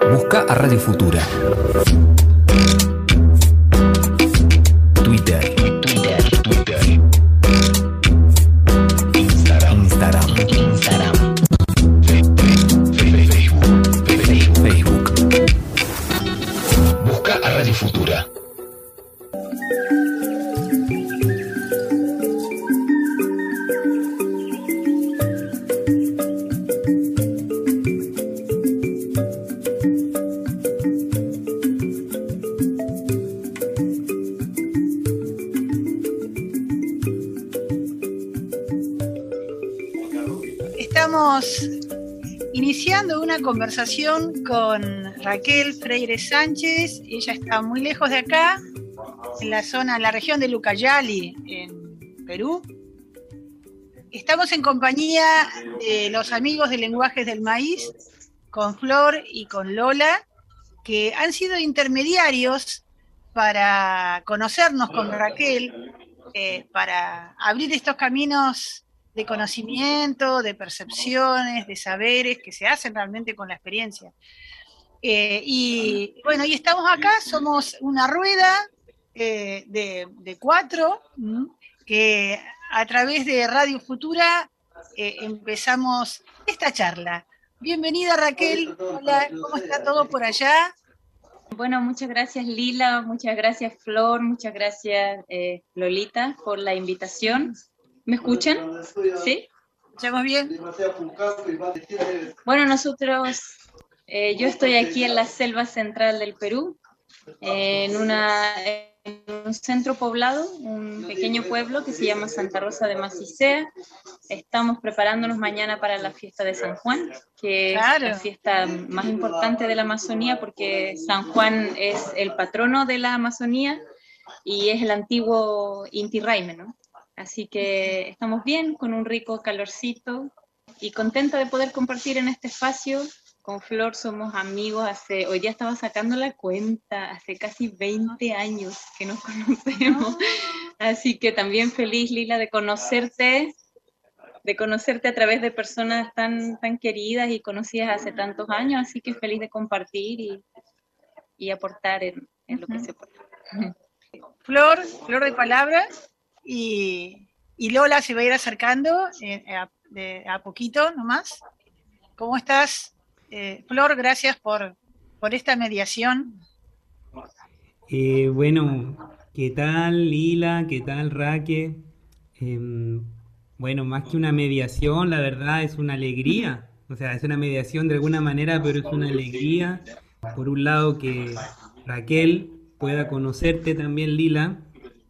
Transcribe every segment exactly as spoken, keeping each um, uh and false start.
Busca a Radio Futura. Twitter. Twitter. Twitter. Instagram. Instagram. Instagram. Facebook. Facebook. Facebook. Busca a Radio Futura. Estamos iniciando una conversación con Raquel Freire Sánchez. Ella está muy lejos de acá, en la zona, en la región de Ucayali, en Perú. Estamos en compañía de los amigos de Lenguajes del Maíz, con Flor y con Lola, que han sido intermediarios para conocernos con Raquel, eh, para abrir estos caminos de conocimiento, de percepciones, de saberes que se hacen realmente con la experiencia. Eh, y bueno, y estamos acá, somos una rueda eh, de, de cuatro, ¿m? que a través de Radio Futura eh, empezamos esta charla. Bienvenida Raquel, hola, ¿cómo está todo por allá? Bueno, muchas gracias Lila, muchas gracias Flor, muchas gracias eh, Lolita por la invitación. ¿Me escuchan? ¿Sí? ¿Escuchamos bien? Bueno, nosotros, eh, yo estoy aquí en la selva central del Perú, eh, en, una, en un centro poblado, un pequeño pueblo que se llama Santa Rosa de Macicea. Estamos preparándonos mañana para la fiesta de San Juan, que claro. es la fiesta más importante de la Amazonía, porque San Juan es el patrono de la Amazonía y es el antiguo Inti Raymi, ¿no? Así que estamos bien, con un rico calorcito y contenta de poder compartir en este espacio. Con Flor somos amigos hace, hoy día estaba sacando la cuenta, hace casi veinte años que nos conocemos. Así que también feliz, Lila, de conocerte, de conocerte a través de personas tan, tan queridas y conocidas hace tantos años. Así que feliz de compartir y, y aportar en, en lo que se pueda. Flor, Flor de palabras. Y, y Lola se va a ir acercando eh, a, de, a poquito nomás. ¿Cómo estás, eh, Flor? Gracias por, por esta mediación. Eh, bueno, ¿qué tal Lila? ¿Qué tal Raque? Eh, bueno, más que una mediación, la verdad es una alegría. O sea, es una mediación de alguna manera, pero es una alegría. Por un lado que Raquel pueda conocerte también, Lila,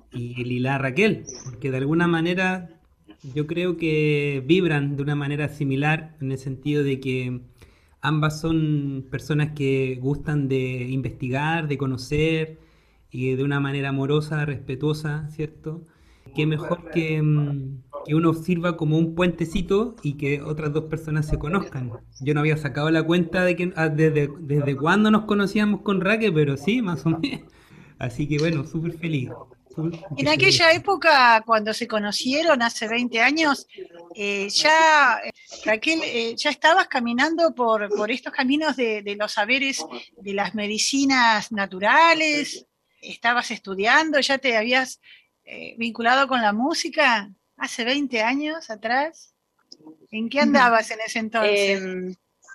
y Lila Raquel, porque de alguna manera yo creo que vibran de una manera similar, en el sentido de que ambas son personas que gustan de investigar, de conocer, y de una manera amorosa, respetuosa, ¿cierto? Qué mejor que, que uno sirva como un puentecito y que otras dos personas se conozcan. Yo no había sacado la cuenta de que desde, desde cuándo nos conocíamos con Raquel, pero sí, más o menos. Así que bueno, súper feliz. En aquella época, cuando se conocieron, hace veinte años, eh, ya, Raquel, eh, ya estabas caminando por, por estos caminos de, de los saberes de las medicinas naturales, estabas estudiando, ya te habías eh, vinculado con la música hace veinte años atrás. ¿En qué andabas en ese entonces? Eh,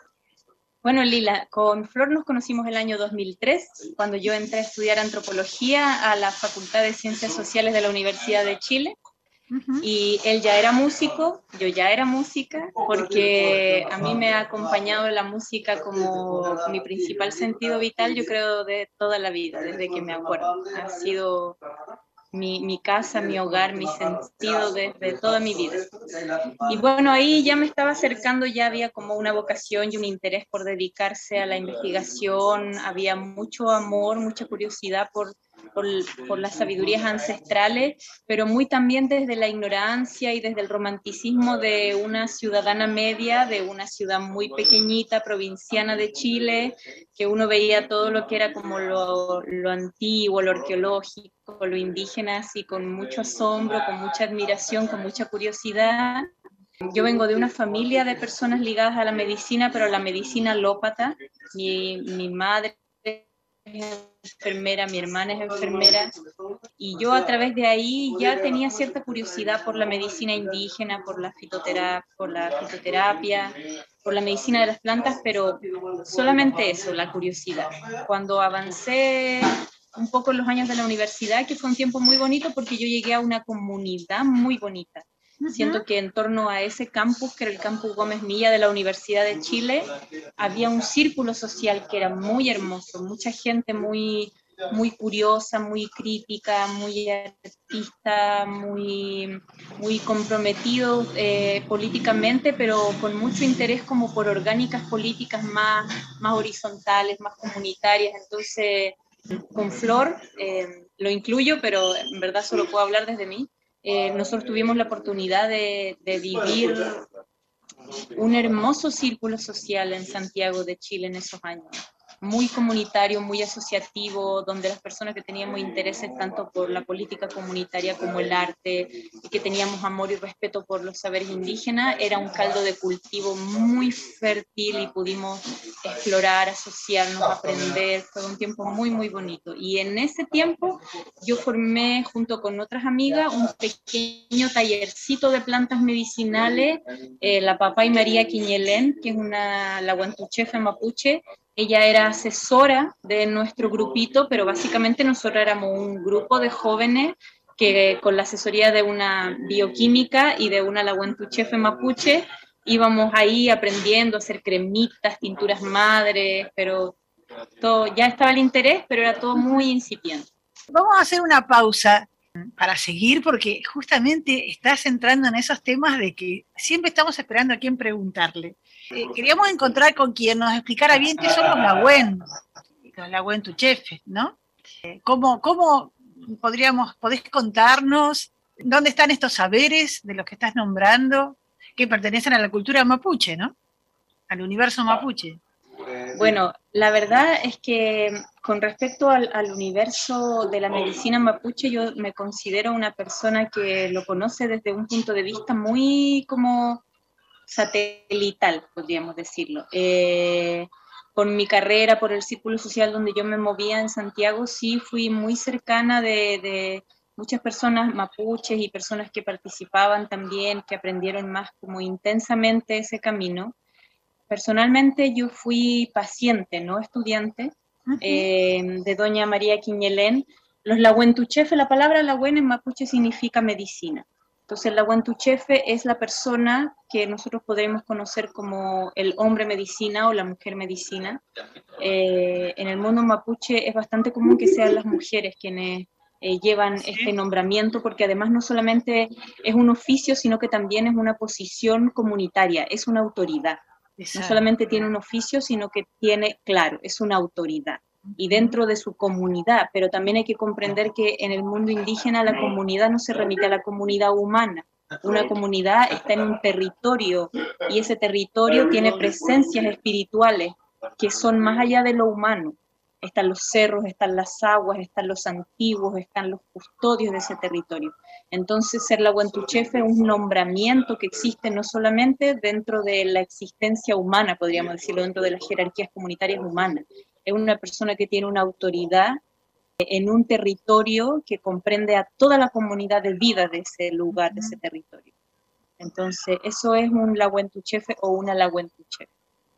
Bueno, Lila, con Flor nos conocimos el año dos mil tres, cuando yo entré a estudiar antropología a la Facultad de Ciencias Sociales de la Universidad de Chile. Uh-huh. Y él ya era músico, yo ya era música, porque a mí me ha acompañado la música como mi principal sentido vital, yo creo, de toda la vida, desde que me acuerdo. Ha sido Mi, mi casa, mi hogar, mi sentido desde de toda mi vida. Y bueno, ahí ya me estaba acercando, ya había como una vocación y un interés por dedicarse a la investigación, había mucho amor, mucha curiosidad por, por, por las sabidurías ancestrales, pero muy también desde la ignorancia y desde el romanticismo de una ciudadana media, de una ciudad muy pequeñita, provinciana de Chile, que uno veía todo lo que era como lo, lo antiguo, lo arqueológico, lo indígena, así con mucho asombro, con mucha admiración, con mucha curiosidad, Yo vengo de una familia de personas ligadas a la medicina, pero a la medicina alópata. Mi, mi madre es enfermera, mi hermana es enfermera, y yo a través de ahí ya tenía cierta curiosidad por la medicina indígena, por la fitoterapia, por la fitoterapia, por la medicina de las plantas, pero solamente eso, la curiosidad. Cuando avancé un poco en los años de la universidad, que fue un tiempo muy bonito porque yo llegué a una comunidad muy bonita. Uh-huh. Siento que en torno a ese campus, que era el campus Gómez Milla de la Universidad de Chile, había un círculo social que era muy hermoso, mucha gente muy, muy curiosa, muy crítica, muy artista, muy, muy comprometido eh, políticamente, pero con mucho interés como por orgánicas políticas más, más horizontales, más comunitarias. Entonces, con Flor, eh, lo incluyo, pero en verdad solo puedo hablar desde mí. Eh, nosotros tuvimos la oportunidad de, de vivir un hermoso círculo social en Santiago de Chile en esos años, muy comunitario, muy asociativo, donde las personas que teníamos intereses tanto por la política comunitaria como el arte, y que teníamos amor y respeto por los saberes indígenas, era un caldo de cultivo muy fértil y pudimos explorar, asociarnos, aprender. Fue un tiempo muy, muy bonito. Y en ese tiempo yo formé, junto con otras amigas, un pequeño tallercito de plantas medicinales, eh, la Papay María Quiñelén, que es una la guantuchefe mapuche. Ella era asesora de nuestro grupito, pero básicamente nosotros éramos un grupo de jóvenes que con la asesoría de una bioquímica y de una laguentuchefe mapuche íbamos ahí aprendiendo a hacer cremitas, tinturas madres, pero todo, ya estaba el interés, pero era todo muy incipiente. Vamos a hacer una pausa para seguir, porque justamente estás entrando en esos temas de que siempre estamos esperando a quién preguntarle. Eh, queríamos encontrar con quien nos explicara bien qué son los lagüen, los laguentuchefes, ¿no? Eh, ¿cómo, ¿Cómo podríamos, podés contarnos dónde están estos saberes de los que estás nombrando, que pertenecen a la cultura mapuche, ¿no? Al universo mapuche. Bueno, la verdad es que con respecto al, al universo de la medicina mapuche, yo me considero una persona que lo conoce desde un punto de vista muy como satelital, podríamos decirlo. Eh, por mi carrera, por el círculo social donde yo me movía en Santiago, sí fui muy cercana de, de muchas personas mapuches y personas que participaban también, que aprendieron más como intensamente ese camino. Personalmente yo fui paciente, no estudiante, uh-huh. eh, de doña María Quiñelén. Los laguentuchefe, la palabra lagüen en mapuche significa medicina. Entonces el laguentuchefe es la persona que nosotros podemos conocer como el hombre medicina o la mujer medicina. Eh, en el mundo mapuche es bastante común que sean las mujeres quienes eh, llevan ¿sí? este nombramiento, porque además no solamente es un oficio, sino que también es una posición comunitaria, es una autoridad. Exacto. No solamente tiene un oficio, sino que tiene, claro, es una autoridad. Y dentro de su comunidad, pero también hay que comprender que en el mundo indígena la comunidad no se remite a la comunidad humana. Una comunidad está en un territorio y ese territorio tiene presencias espirituales que son más allá de lo humano. Están los cerros, están las aguas, están los antiguos, están los custodios de ese territorio. Entonces, ser laguentuchefe es un nombramiento que existe no solamente dentro de la existencia humana, podríamos decirlo, dentro de las jerarquías comunitarias humanas. Es una persona que tiene una autoridad en un territorio que comprende a toda la comunidad de vida de ese lugar, de ese territorio. Entonces, eso es un laguentuchefe o una laguentuchefe.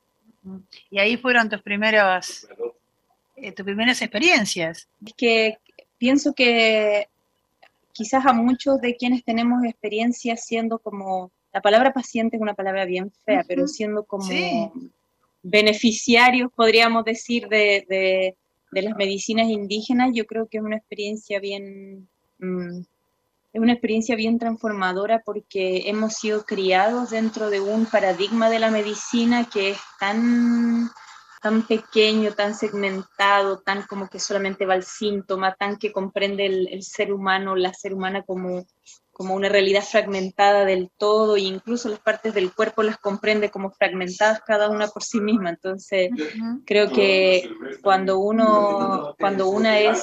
Y ahí fueron tus primeros... Eh, tus primeras experiencias. Es que pienso que quizás a muchos de quienes tenemos experiencia siendo como, la palabra paciente es una palabra bien fea, uh-huh. pero siendo como sí. beneficiarios, podríamos decir, de, de, de las medicinas indígenas, yo creo que es una experiencia bien, mm, es una experiencia bien transformadora porque hemos sido criados dentro de un paradigma de la medicina que es tan... tan pequeño, tan segmentado, tan como que solamente va al síntoma, tan que comprende el, el ser humano, la ser humana como, como una realidad fragmentada del todo, e incluso las partes del cuerpo las comprende como fragmentadas cada una por sí misma. Entonces, uh-huh. creo que cuando uno, cuando una es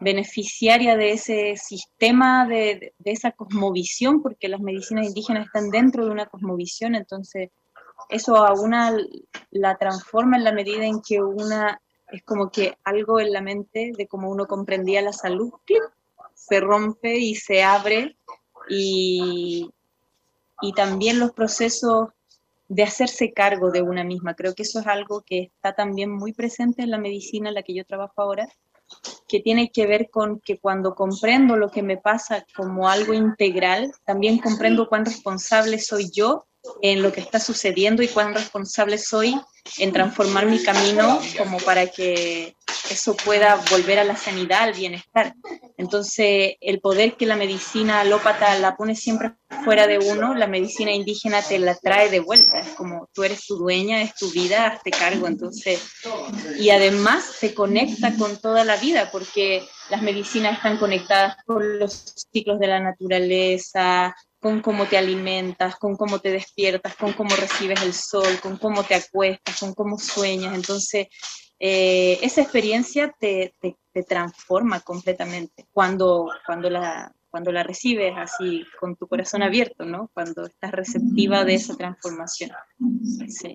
beneficiaria de ese sistema, de, de esa cosmovisión, porque las medicinas indígenas están dentro de una cosmovisión, entonces eso a una la transforma en la medida en que una, es como que algo en la mente de cómo uno comprendía la salud, ¡clip!, se rompe y se abre, y, y también los procesos de hacerse cargo de una misma. Creo que eso es algo que está también muy presente en la medicina en la que yo trabajo ahora, que tiene que ver con que cuando comprendo lo que me pasa como algo integral, también comprendo cuán responsable soy yo en lo que está sucediendo y cuán responsable soy en transformar mi camino como para que eso pueda volver a la sanidad, al bienestar. Entonces, el poder que la medicina alópata la pone siempre fuera de uno, la medicina indígena te la trae de vuelta. Es como, tú eres tu dueña, es tu vida, hazte cargo. Entonces, y además te conecta con toda la vida, porque las medicinas están conectadas con los ciclos de la naturaleza, con cómo te alimentas, con cómo te despiertas, con cómo recibes el sol, con cómo te acuestas, con cómo sueñas. Entonces, eh, esa experiencia te, te, te transforma completamente cuando, cuando, la, cuando la recibes así, con tu corazón abierto, ¿no? Cuando estás receptiva de esa transformación. Sí.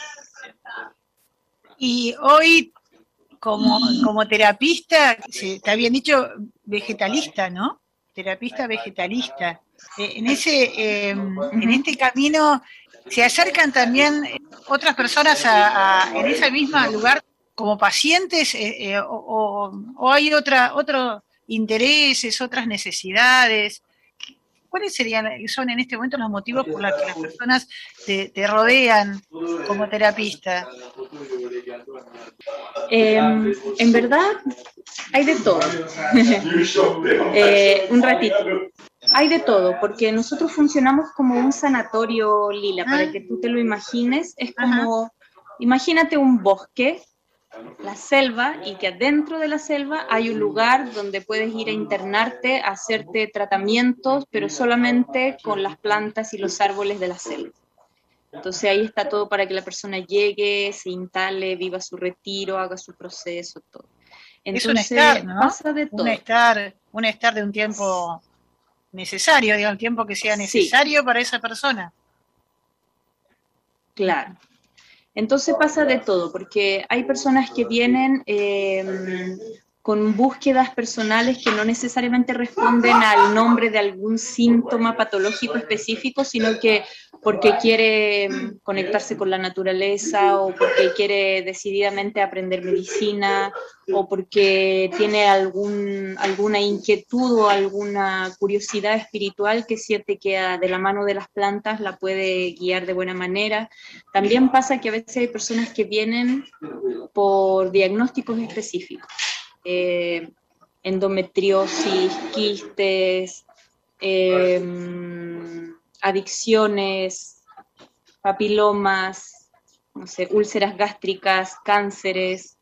Y hoy, como, como terapista, te habían dicho vegetalista, ¿no? Terapista vegetalista. Eh, en, ese, eh, en este camino se acercan también otras personas a, a, en ese mismo lugar como pacientes, eh, eh, o, o hay otra, otros intereses, otras necesidades. ¿Cuáles serían, son en este momento los motivos por los que las personas te, te rodean como terapista? Eh, en verdad, hay de todo. eh, un ratito. Hay de todo, porque nosotros funcionamos como un sanatorio, Lila, ah. para que tú te lo imagines. Es como, ajá, imagínate un bosque, la selva, y que adentro de la selva hay un lugar donde puedes ir a internarte, a hacerte tratamientos, pero solamente con las plantas y los árboles de la selva. Entonces ahí está todo para que la persona llegue, se instale, viva su retiro, haga su proceso, todo. Entonces, es un estar, ¿no? Pasa de todo. Un estar, un estar de un tiempo necesario, digamos, el tiempo que sea necesario, sí, para esa persona. Claro. Entonces pasa de todo, porque hay personas que vienen eh, con búsquedas personales que no necesariamente responden al nombre de algún síntoma patológico específico, sino que porque quiere conectarse con la naturaleza, o porque quiere decididamente aprender medicina, o porque tiene algún, alguna inquietud o alguna curiosidad espiritual que siente que de la mano de las plantas la puede guiar de buena manera. También pasa que a veces hay personas que vienen por diagnósticos específicos. Eh, endometriosis, quistes, eh, adicciones, papilomas, no sé, úlceras gástricas, cánceres,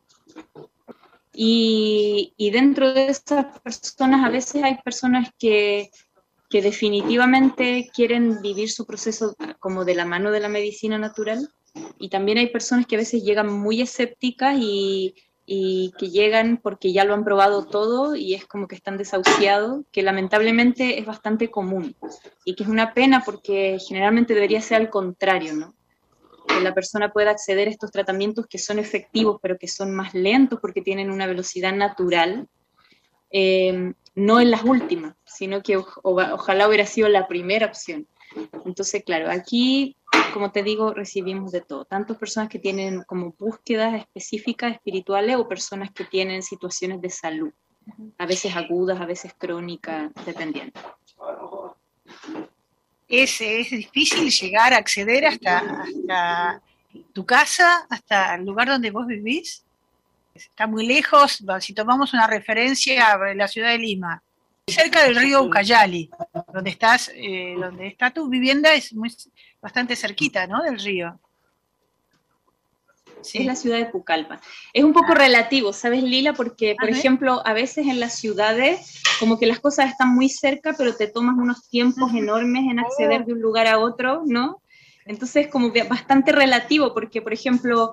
y, y dentro de esas personas a veces hay personas que, que definitivamente quieren vivir su proceso como de la mano de la medicina natural, y también hay personas que a veces llegan muy escépticas y y que llegan porque ya lo han probado todo y es como que están desahuciados, que lamentablemente es bastante común, y que es una pena porque generalmente debería ser al contrario, ¿no? Que la persona pueda acceder a estos tratamientos que son efectivos, pero que son más lentos porque tienen una velocidad natural, eh, no en las últimas, sino que o, ojalá hubiera sido la primera opción. Entonces, claro, aquí, como te digo, recibimos de todo, tanto personas que tienen como búsquedas específicas espirituales o personas que tienen situaciones de salud, a veces agudas, a veces crónicas, dependiendo. Es, es difícil llegar a acceder hasta, hasta tu casa, hasta el lugar donde vos vivís. Está muy lejos, si tomamos una referencia a la ciudad de Lima, cerca del río Ucayali, donde estás, eh, donde está tu vivienda, es muy, bastante cerquita, ¿no?, del río. Sí. Es la ciudad de Pucallpa. Es un poco relativo, ¿sabes, Lila? Porque, por ejemplo, a veces en las ciudades, como que las cosas están muy cerca, pero te tomas unos tiempos enormes en acceder de un lugar a otro, ¿no? Entonces, como que bastante relativo, porque, por ejemplo,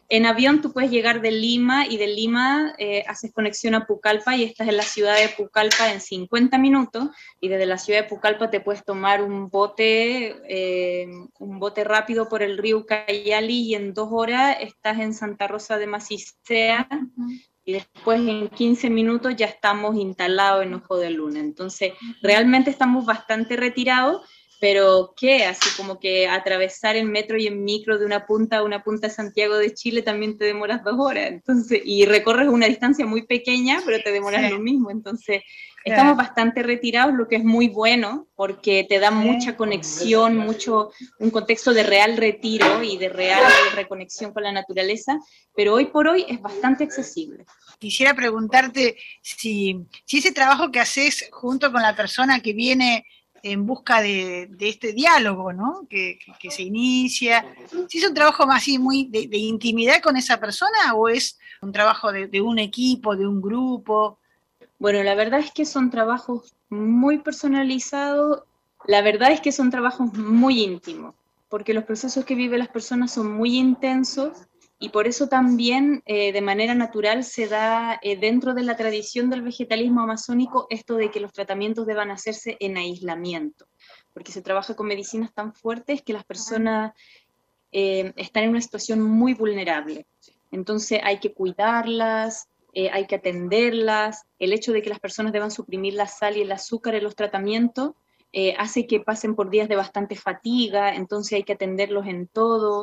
En avión tú puedes llegar de Lima y de Lima eh, haces conexión a Pucallpa y estás en la ciudad de Pucallpa en cincuenta minutos y desde la ciudad de Pucallpa te puedes tomar un bote, eh, un bote rápido por el río Ucayali y en dos horas estás en Santa Rosa de Macicea y después en quince minutos ya estamos instalados en Ojo de Luna. Entonces realmente estamos bastante retirados. Pero ¿qué? Así como que atravesar en metro y en micro de una punta a una punta de Santiago de Chile también te demoras dos horas, entonces, y recorres una distancia muy pequeña, pero te demoras sí. lo mismo, entonces claro. estamos bastante retirados, lo que es muy bueno, porque te da sí. mucha conexión, mucho, un contexto de real retiro y de real reconexión con la naturaleza, pero hoy por hoy es bastante accesible. Quisiera preguntarte si, si ese trabajo que haces junto con la persona que viene en busca de, de este diálogo, ¿no? Que, que, que se inicia. ¿Si es un trabajo más así muy de, de intimidad con esa persona o es un trabajo de, de un equipo, de un grupo? Bueno, la verdad es que son trabajos muy personalizados, la verdad es que son trabajos muy íntimos, porque los procesos que viven las personas son muy intensos y por eso también eh, de manera natural se da eh, dentro de la tradición del vegetalismo amazónico esto de que los tratamientos deban hacerse en aislamiento, porque se trabaja con medicinas tan fuertes que las personas eh, están en una situación muy vulnerable. Entonces hay que cuidarlas, eh, hay que atenderlas, el hecho de que las personas deban suprimir la sal y el azúcar en los tratamientos eh, hace que pasen por días de bastante fatiga, entonces hay que atenderlos en todo.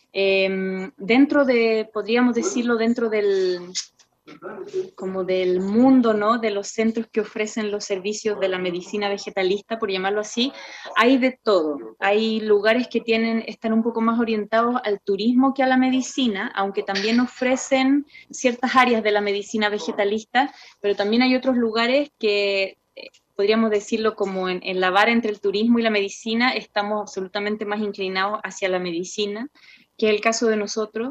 Eh, dentro de, podríamos decirlo, dentro del, como del mundo, ¿no? De los centros que ofrecen los servicios de la medicina vegetalista, por llamarlo así, hay de todo. Hay lugares que tienen, están un poco más orientados al turismo que a la medicina, aunque también ofrecen ciertas áreas de la medicina vegetalista, pero también hay otros lugares que, podríamos decirlo como en, en la vara entre el turismo y la medicina, estamos absolutamente más inclinados hacia la medicina, que es el caso de nosotros,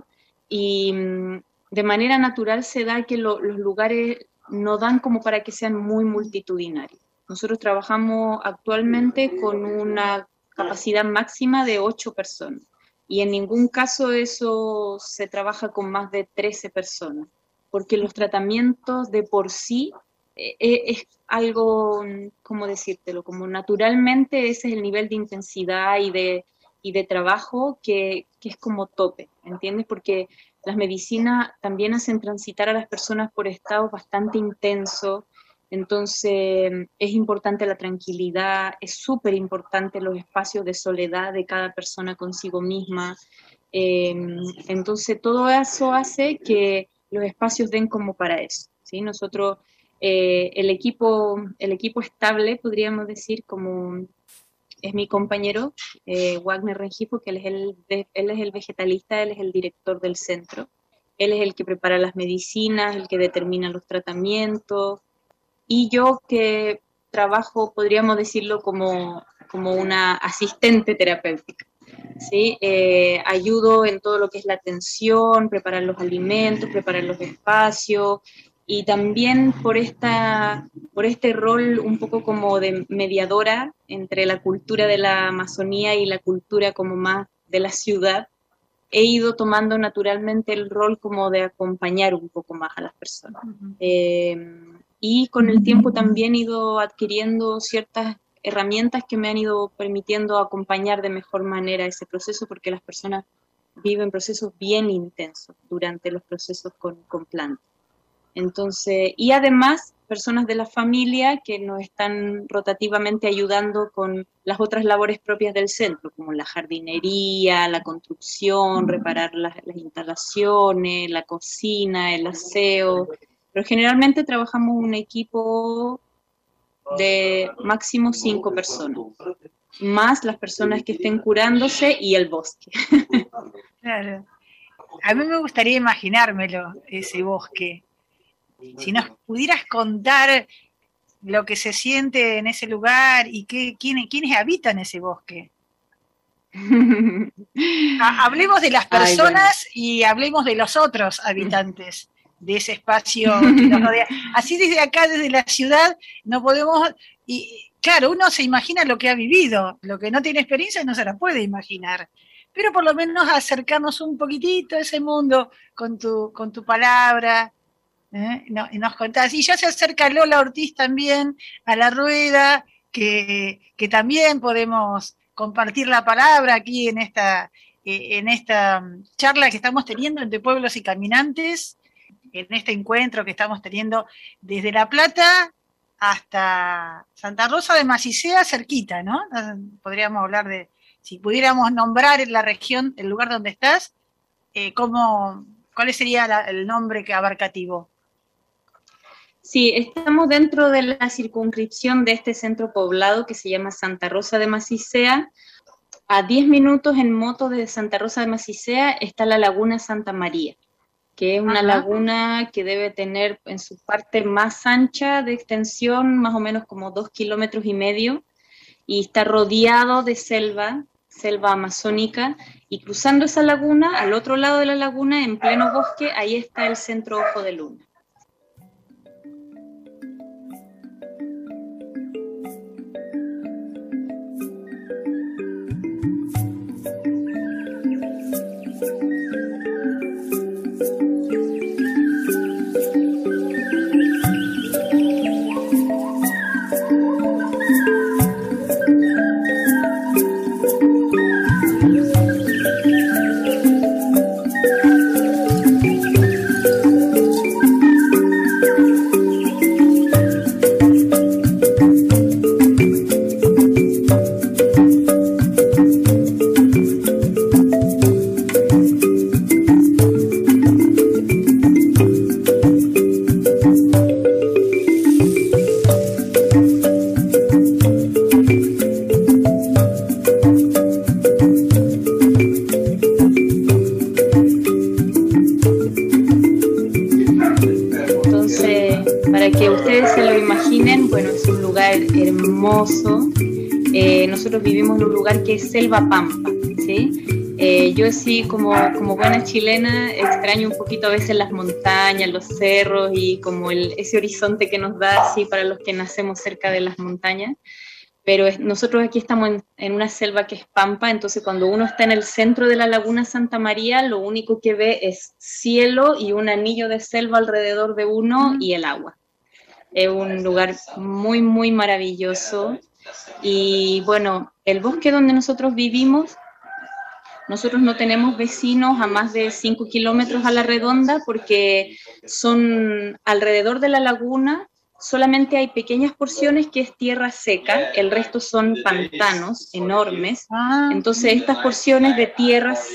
y de manera natural se da que lo, los lugares no dan como para que sean muy multitudinarios. Nosotros trabajamos actualmente con una capacidad máxima de ocho personas, y en ningún caso eso se trabaja con más de trece personas, porque los tratamientos de por sí eh, es algo, ¿cómo decírtelo? Como naturalmente ese es el nivel de intensidad y de y de trabajo que, que es como tope, ¿entiendes? Porque las medicinas también hacen transitar a las personas por estados bastante intensos, entonces es importante la tranquilidad, es súper importante los espacios de soledad de cada persona consigo misma, eh, entonces todo eso hace que los espacios den como para eso, ¿sí? Nosotros, eh, el equipo, el equipo estable, podríamos decir, como es mi compañero, eh, Wagner Rengifo, que él es, el, de, él es el vegetalista, él es el director del centro, él es el que prepara las medicinas, el que determina los tratamientos, y yo que trabajo, podríamos decirlo, como, como una asistente terapéutica, ¿sí? Eh, ayudo en todo lo que es la atención, preparar los alimentos, preparar los espacios, y también por, esta, por este rol un poco como de mediadora entre la cultura de la Amazonía y la cultura como más de la ciudad, he ido tomando naturalmente el rol como de acompañar un poco más a las personas. Uh-huh. Eh, y con el tiempo también he ido adquiriendo ciertas herramientas que me han ido permitiendo acompañar de mejor manera ese proceso, porque las personas viven procesos bien intensos durante los procesos con, con plantas. Entonces, y además, personas de la familia que nos están rotativamente ayudando con las otras labores propias del centro, como la jardinería, la construcción, reparar las, las instalaciones, la cocina, el aseo. Pero generalmente trabajamos un equipo de máximo cinco personas, más las personas que estén curándose y el bosque. Claro. A mí me gustaría imaginármelo, ese bosque. Si nos pudieras contar lo que se siente en ese lugar y qué, quién, quiénes habitan ese bosque. Hablemos de las personas. Ay, bueno. Y hablemos de los otros habitantes de ese espacio que nos rodea. Así desde acá, desde la ciudad, no podemos... Y claro, uno se imagina lo que ha vivido, lo que no tiene experiencia no se la puede imaginar. pero por lo menos acercarnos un poquitito a ese mundo con tu, con tu palabra. ¿eh? No, y nos contás, y ya se acerca Lola Ortiz también a la rueda, que, que también podemos compartir la palabra aquí en esta, eh, en esta charla que estamos teniendo entre pueblos y caminantes, en este encuentro que estamos teniendo desde La Plata hasta Santa Rosa de Macicea, cerquita, ¿no? Podríamos hablar de, si pudiéramos nombrar la región, el lugar donde estás, eh, ¿cómo, ¿cuál sería la, el nombre que abarcativo? Sí, estamos dentro de la circunscripción de este centro poblado que se llama Santa Rosa de Macicea. A diez minutos en moto de Santa Rosa de Macicea está la Laguna Santa María, que es una Ajá. laguna que debe tener en su parte más ancha de extensión, más o menos como dos kilómetros y medio, y está rodeado de selva, selva amazónica, y cruzando esa laguna, al otro lado de la laguna, en pleno bosque, ahí está el Centro Ojo de Luna. Eh, nosotros vivimos en un lugar que es selva pampa, ¿sí? Eh, yo sí, como, como buena chilena, extraño un poquito a veces las montañas, los cerros y como el, ese horizonte que nos da, sí, para los que nacemos cerca de las montañas, pero es, nosotros aquí estamos en, en una selva que es pampa, entonces cuando uno está en el centro de la Laguna Santa María, lo único que ve es cielo y un anillo de selva alrededor de uno mm. y el agua. Es un lugar muy, muy maravilloso. Y bueno, el bosque donde nosotros vivimos, nosotros no tenemos vecinos a más de cinco kilómetros a la redonda porque son alrededor de la laguna, solamente hay pequeñas porciones que es tierra seca, el resto son pantanos enormes. Entonces estas porciones de tierras,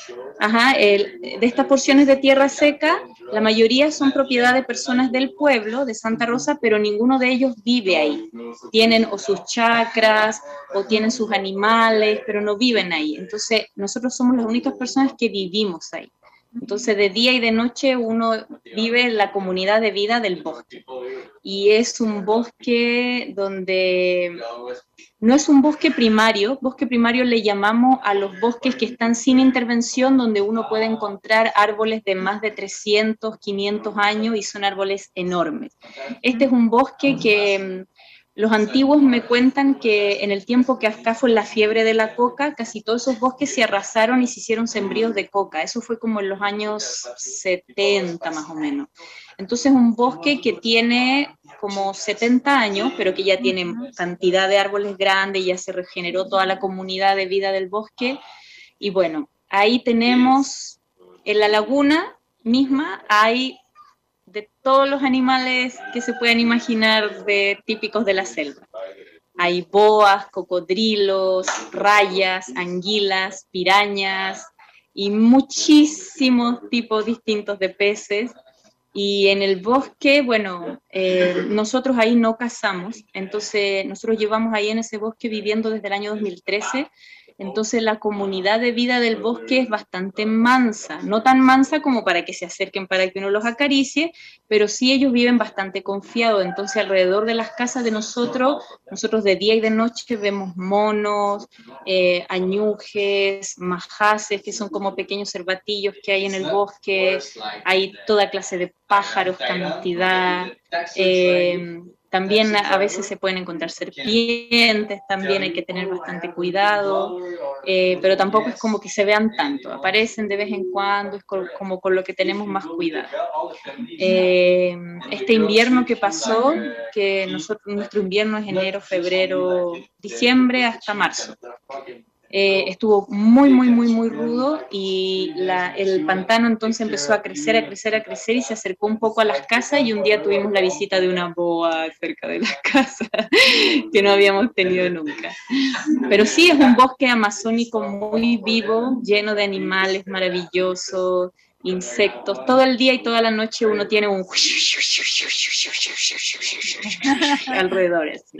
ajá, el, de estas porciones de tierra seca, la mayoría son propiedad de personas del pueblo de Santa Rosa, pero ninguno de ellos vive ahí. Tienen o sus chacras o tienen sus animales, pero no viven ahí. Entonces nosotros somos las únicas personas que vivimos ahí. Entonces de día y de noche uno vive en la comunidad de vida del bosque. Y es un bosque donde no es un bosque primario, bosque primario le llamamos a los bosques que están sin intervención, donde uno puede encontrar árboles de más de trescientos, quinientos años y son árboles enormes. Este es un bosque que los antiguos me cuentan que en el tiempo que acá fue la fiebre de la coca, casi todos esos bosques se arrasaron y se hicieron sembríos de coca. Eso fue como en los años setenta más o menos. Entonces un bosque que tiene como setenta años, pero que ya tiene cantidad de árboles grandes, ya se regeneró toda la comunidad de vida del bosque. Y bueno, ahí tenemos, en la laguna misma hay de todos los animales que se puedan imaginar de, típicos de la selva. Hay boas, cocodrilos, rayas, anguilas, pirañas y muchísimos tipos distintos de peces. Y en el bosque, bueno, eh, nosotros ahí no cazamos, entonces nosotros llevamos ahí en ese bosque viviendo desde el año dos mil trece, entonces la comunidad de vida del bosque es bastante mansa, no tan mansa como para que se acerquen para que uno los acaricie, pero sí ellos viven bastante confiados, entonces alrededor de las casas de nosotros, nosotros de día y de noche vemos monos, eh, añujes, majaces, que son como pequeños cervatillos que hay en el bosque, hay toda clase de pájaros, cantidad, eh, También a veces se pueden encontrar serpientes, también hay que tener bastante cuidado, eh, pero tampoco es como que se vean tanto, aparecen de vez en cuando, es con, como con lo que tenemos más cuidado. Eh, este invierno que pasó, que nosotros, nuestro invierno es enero, febrero, diciembre hasta marzo. Eh, estuvo muy, muy, muy, muy rudo y la, el pantano entonces empezó a crecer, a crecer, a crecer y se acercó un poco a las casas y un día tuvimos la visita de una boa cerca de las casas que no habíamos tenido nunca. Pero sí, es un bosque amazónico muy vivo, lleno de animales maravillosos, insectos. Todo el día y toda la noche uno tiene un alrededor. Así.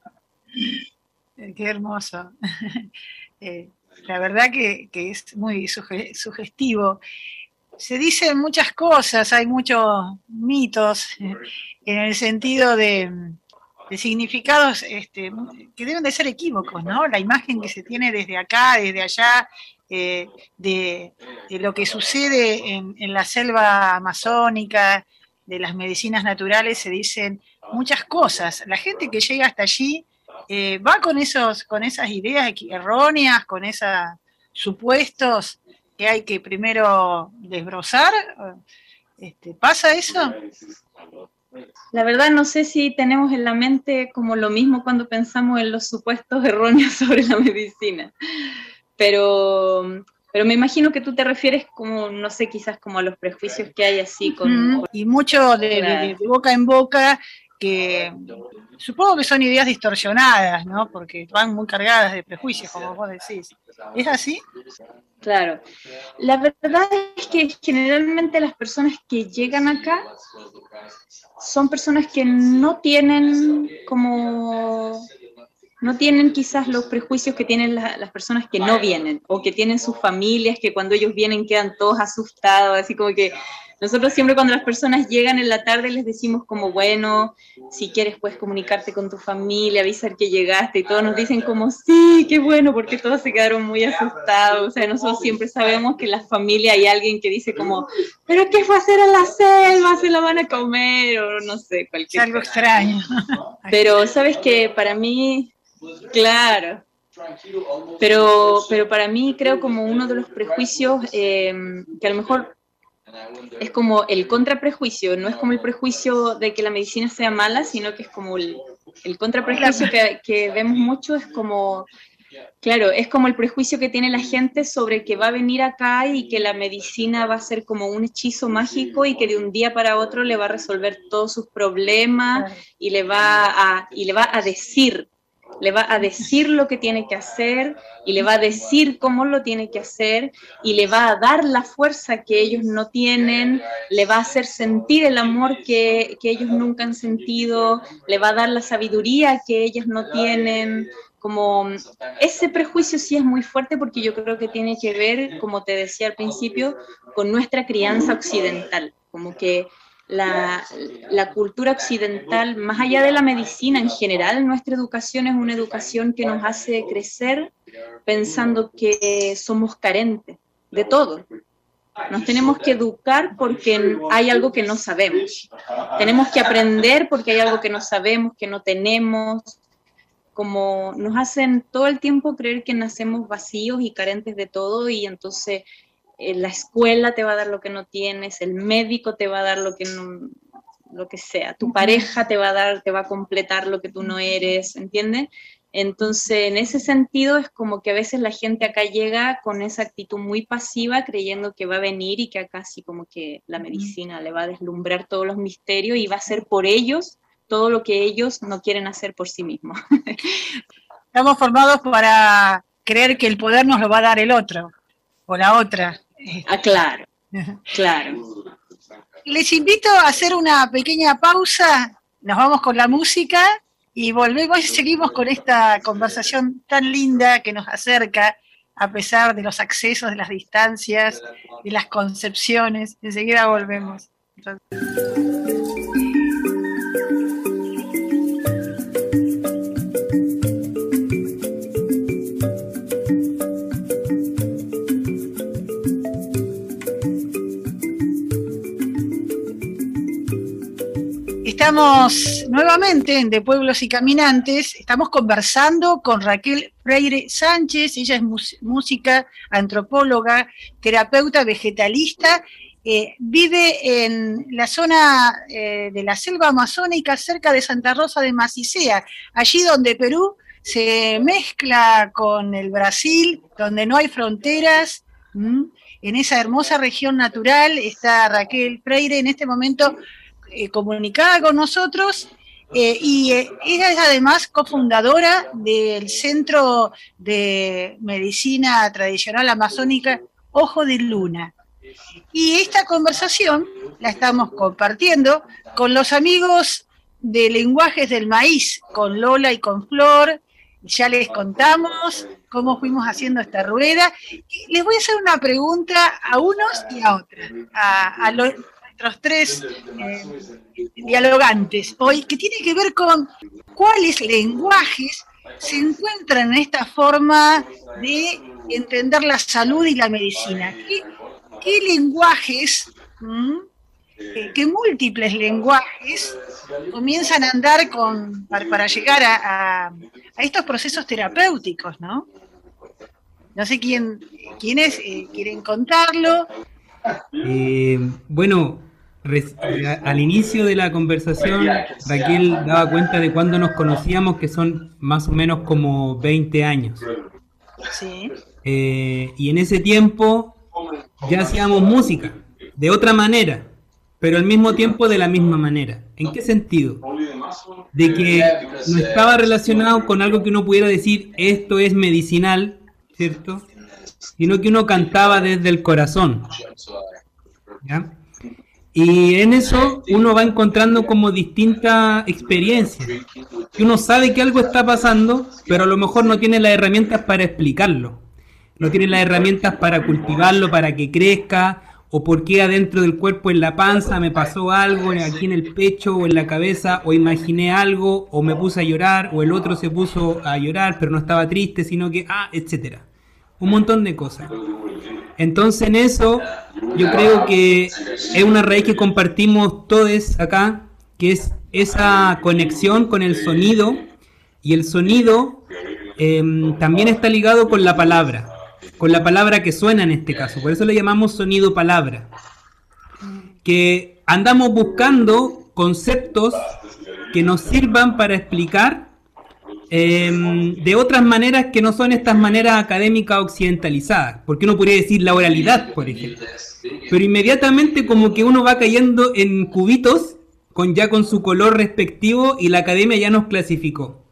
Qué hermoso. Eh, la verdad que, que es muy suge sugestivo. Se dicen muchas cosas, hay muchos mitos eh, en el sentido de, de significados este, que deben de ser equívocos, ¿no? La imagen que se tiene desde acá, desde allá, eh, de, de lo que sucede en, en la selva amazónica, de las medicinas naturales, se dicen muchas cosas. La gente que llega hasta allí Eh, va con esos, con esas ideas erróneas, con esos supuestos que hay que primero desbrozar. Este, ¿pasa eso? La verdad no sé si tenemos en la mente como lo mismo cuando pensamos en los supuestos erróneos sobre la medicina, pero, pero me imagino que tú te refieres como, no sé, quizás como a los prejuicios que hay así con... Mm, y mucho de, de, de boca en boca, que supongo que son ideas distorsionadas, ¿no? Porque van muy cargadas de prejuicios, como vos decís. ¿Es así? Claro. La verdad es que generalmente las personas que llegan acá son personas que no tienen como... no tienen quizás los prejuicios que tienen la, las personas que no vienen, o que tienen sus familias, que cuando ellos vienen quedan todos asustados, así como que nosotros siempre cuando las personas llegan en la tarde les decimos como, bueno, si quieres puedes comunicarte con tu familia, avisar que llegaste, y todos nos dicen como, sí, qué bueno, porque todos se quedaron muy asustados. O sea, nosotros siempre sabemos que en la familia hay alguien que dice como, pero ¿qué fue a hacer a la selva? ¿Se la van a comer? O no sé, cualquier Es algo cosa. extraño. Pero, ¿sabes qué? Para mí... Claro, pero, pero para mí creo como uno de los prejuicios eh, que a lo mejor es como el contraprejuicio, no es como el prejuicio de que la medicina sea mala, sino que es como el, el contraprejuicio que, que vemos mucho, es como, claro, es como el prejuicio que tiene la gente sobre que va a venir acá y que la medicina va a ser como un hechizo mágico y que de un día para otro le va a resolver todos sus problemas y le va a, y le va a decir, le va a decir lo que tiene que hacer y le va a decir cómo lo tiene que hacer y le va a dar la fuerza que ellos no tienen, le va a hacer sentir el amor que, que ellos nunca han sentido, le va a dar la sabiduría que ellos no tienen. Como ese prejuicio sí es muy fuerte porque yo creo que tiene que ver, como te decía al principio, con nuestra crianza occidental, como que La, la cultura occidental, más allá de la medicina en general, nuestra educación es una educación que nos hace crecer pensando que somos carentes de todo. Nos tenemos que educar porque hay algo que no sabemos. Tenemos que aprender porque hay algo que no sabemos, que no tenemos. Como nos hacen todo el tiempo creer que nacemos vacíos y carentes de todo y entonces... la escuela te va a dar lo que no tienes, el médico te va a dar lo que no, lo que sea, tu pareja te va a dar, te va a completar lo que tú no eres, ¿entiendes? Entonces, en ese sentido, es como que a veces la gente acá llega con esa actitud muy pasiva, creyendo que va a venir y que acá sí como que la medicina le va a deslumbrar todos los misterios y va a hacer por ellos todo lo que ellos no quieren hacer por sí mismos. Estamos formados para creer que el poder nos lo va a dar el otro, o la otra. Ah, claro, claro. Les invito a hacer una pequeña pausa, nos vamos con la música y volvemos y seguimos con esta conversación tan linda que nos acerca a pesar de los accesos, de las distancias, de las concepciones. Enseguida volvemos. Entonces... Estamos nuevamente en De Pueblos y Caminantes, estamos conversando con Raquel Freire Sánchez, ella es música, antropóloga, terapeuta vegetalista, eh, vive en la zona eh, de la selva amazónica cerca de Santa Rosa de Macicea, allí donde Perú se mezcla con el Brasil, donde no hay fronteras. ¿Mm? En esa hermosa región natural está Raquel Freire en este momento eh, comunicada con nosotros, eh, y eh, ella es además cofundadora del Centro de Medicina Tradicional Amazónica Ojo de Luna. Y esta conversación la estamos compartiendo con los amigos de Lenguajes del Maíz, con Lola y con Flor. Ya les contamos cómo fuimos haciendo esta rueda. Y les voy a hacer una pregunta a unos y a otras, a, a los, nuestros tres eh, dialogantes hoy, que tiene que ver con cuáles lenguajes se encuentran en esta forma de entender la salud y la medicina. ¿Qué, qué lenguajes, mmm, qué, qué múltiples lenguajes comienzan a andar con, para, para llegar a, a, a estos procesos terapéuticos, ¿no? No sé quién, quiénes eh, quieren contarlo. Eh, bueno, res, al inicio de la conversación, Raquel daba cuenta de cuando nos conocíamos, que son más o menos como veinte años. Sí. Eh, y en ese tiempo ya hacíamos música, de otra manera, pero al mismo tiempo de la misma manera. ¿En qué sentido? De que no estaba relacionado con algo que uno pudiera decir, esto es medicinal, ¿cierto? Sino que uno cantaba desde el corazón, ¿ya? Y en eso uno va encontrando como distintas experiencias. Que uno sabe que algo está pasando, pero a lo mejor no tiene las herramientas para explicarlo. No tiene las herramientas para cultivarlo, para que crezca, o por qué adentro del cuerpo, en la panza, me pasó algo, aquí en el pecho o en la cabeza, o imaginé algo, o me puse a llorar, o el otro se puso a llorar, pero no estaba triste, sino que, ah, etcétera. Un montón de cosas. Entonces en eso, yo creo que es una raíz que compartimos todos acá, que es esa conexión con el sonido, y el sonido eh, también está ligado con la palabra. Con la palabra que suena en este caso, por eso le llamamos sonido palabra, que andamos buscando conceptos que nos sirvan para explicar eh, de otras maneras que no son estas maneras académicas occidentalizadas, porque uno podría decir la oralidad, por ejemplo, pero inmediatamente como que uno va cayendo en cubitos con ya con su color respectivo y la academia ya nos clasificó.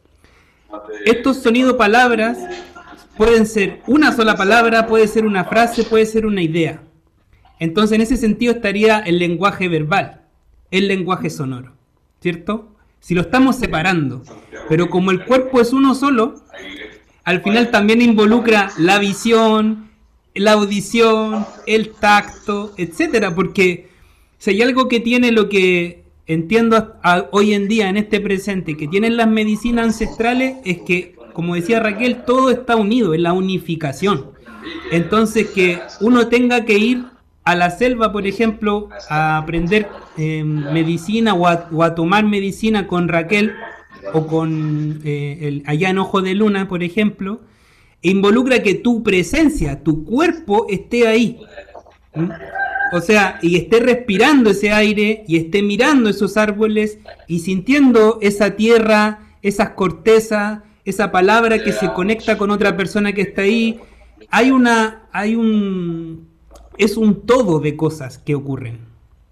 Estos sonido palabras pueden ser una sola palabra, puede ser una frase, puede ser una idea. Entonces, en ese sentido estaría el lenguaje verbal, el lenguaje sonoro, ¿cierto? Si lo estamos separando, pero como el cuerpo es uno solo, al final también involucra la visión, la audición, el tacto, etcétera, porque si hay algo que tiene lo que entiendo a, a, hoy en día en este presente, que tienen las medicinas ancestrales, es que, como decía Raquel, todo está unido, en la unificación. Entonces que uno tenga que ir a la selva, por ejemplo, a aprender eh, medicina o a, o a tomar medicina con Raquel o con eh, el, allá en Ojo de Luna, por ejemplo, involucra que tu presencia, tu cuerpo esté ahí. ¿Mm? O sea, y esté respirando ese aire y esté mirando esos árboles y sintiendo esa tierra, esas cortezas, esa palabra que se conecta con otra persona que está ahí. Hay una, hay un, es un todo de cosas que ocurren.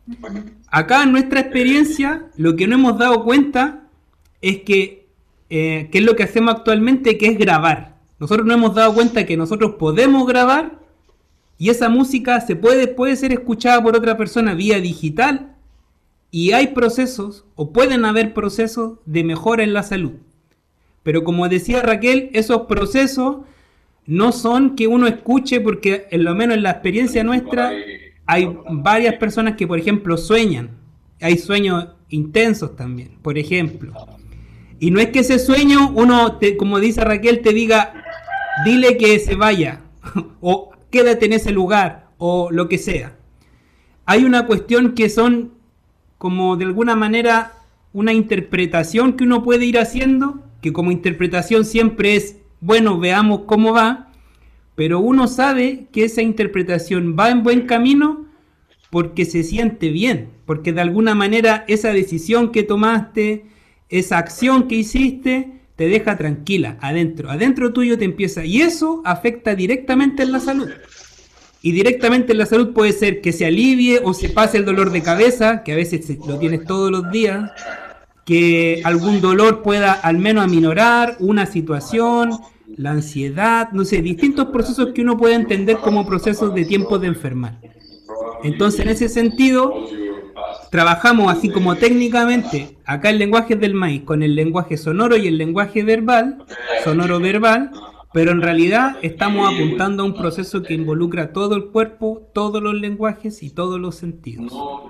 Acá en nuestra experiencia, lo que no hemos dado cuenta es que, eh, que es lo que hacemos actualmente, que es grabar. Nosotros no hemos dado cuenta que nosotros podemos grabar y esa música se puede, puede ser escuchada por otra persona vía digital, y hay procesos, o pueden haber procesos de mejora en la salud. Pero como decía Raquel, esos procesos no son que uno escuche, porque en lo menos en la experiencia nuestra hay varias personas que, por ejemplo, sueñan. Hay sueños intensos también, por ejemplo. Y no es que ese sueño, uno, te, como dice Raquel, te diga, dile que se vaya, o quédate en ese lugar, o lo que sea. Hay una cuestión que son, como de alguna manera, una interpretación que uno puede ir haciendo, que como interpretación siempre es, bueno, veamos cómo va, pero uno sabe que esa interpretación va en buen camino porque se siente bien, porque de alguna manera esa decisión que tomaste, esa acción que hiciste, te deja tranquila, adentro, adentro tuyo te empieza, y eso afecta directamente en la salud. Y directamente en la salud puede ser que se alivie o se pase el dolor de cabeza, que a veces lo tienes todos los días, que algún dolor pueda al menos aminorar una situación, la ansiedad, no sé, distintos procesos que uno puede entender como procesos de tiempos de enfermar. Entonces, en ese sentido, trabajamos así como técnicamente, acá el lenguaje del maíz, con el lenguaje sonoro y el lenguaje verbal, sonoro-verbal, pero en realidad estamos apuntando a un proceso que involucra todo el cuerpo, todos los lenguajes y todos los sentidos. O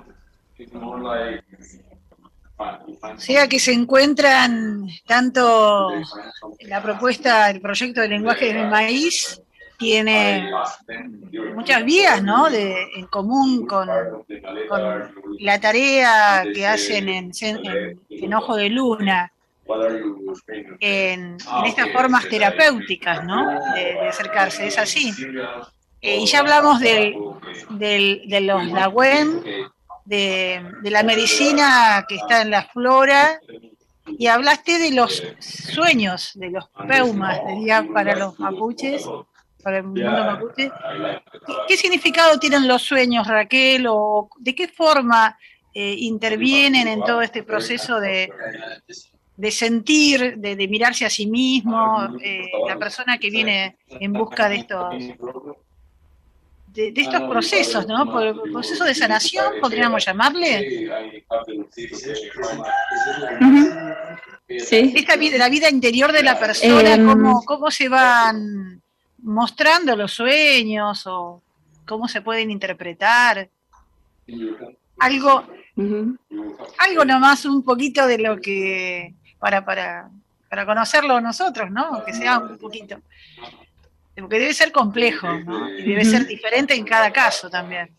sea que se encuentran tanto la propuesta, el proyecto de lenguaje del maíz, tiene muchas vías, ¿no? De, en común con, con la tarea que hacen en, en, en Ojo de Luna, en, en estas formas terapéuticas, ¿no? De, de acercarse, es así. Eh, y ya hablamos del, del, de los Lagüen, de, de la medicina que está en la flora, y hablaste de los sueños, de los peumas, diría para los mapuches, para el mundo mapuche. ¿Qué, qué significado tienen los sueños, Raquel, o de qué forma eh, intervienen en todo este proceso de, de sentir, de, de mirarse a sí mismo, eh, la persona que viene en busca de estos, de, de estos procesos, ¿no? Por el proceso de sanación, podríamos llamarle. Sí. Esta vida, la vida interior de la persona, Eh, cómo, cómo se van mostrando los sueños o cómo se pueden interpretar. Algo, Ujú. algo nomás un poquito de lo que, para, para, para conocerlo nosotros, ¿no? Que sea un poquito. Porque debe ser complejo, ¿no? Y debe ser diferente en cada caso también.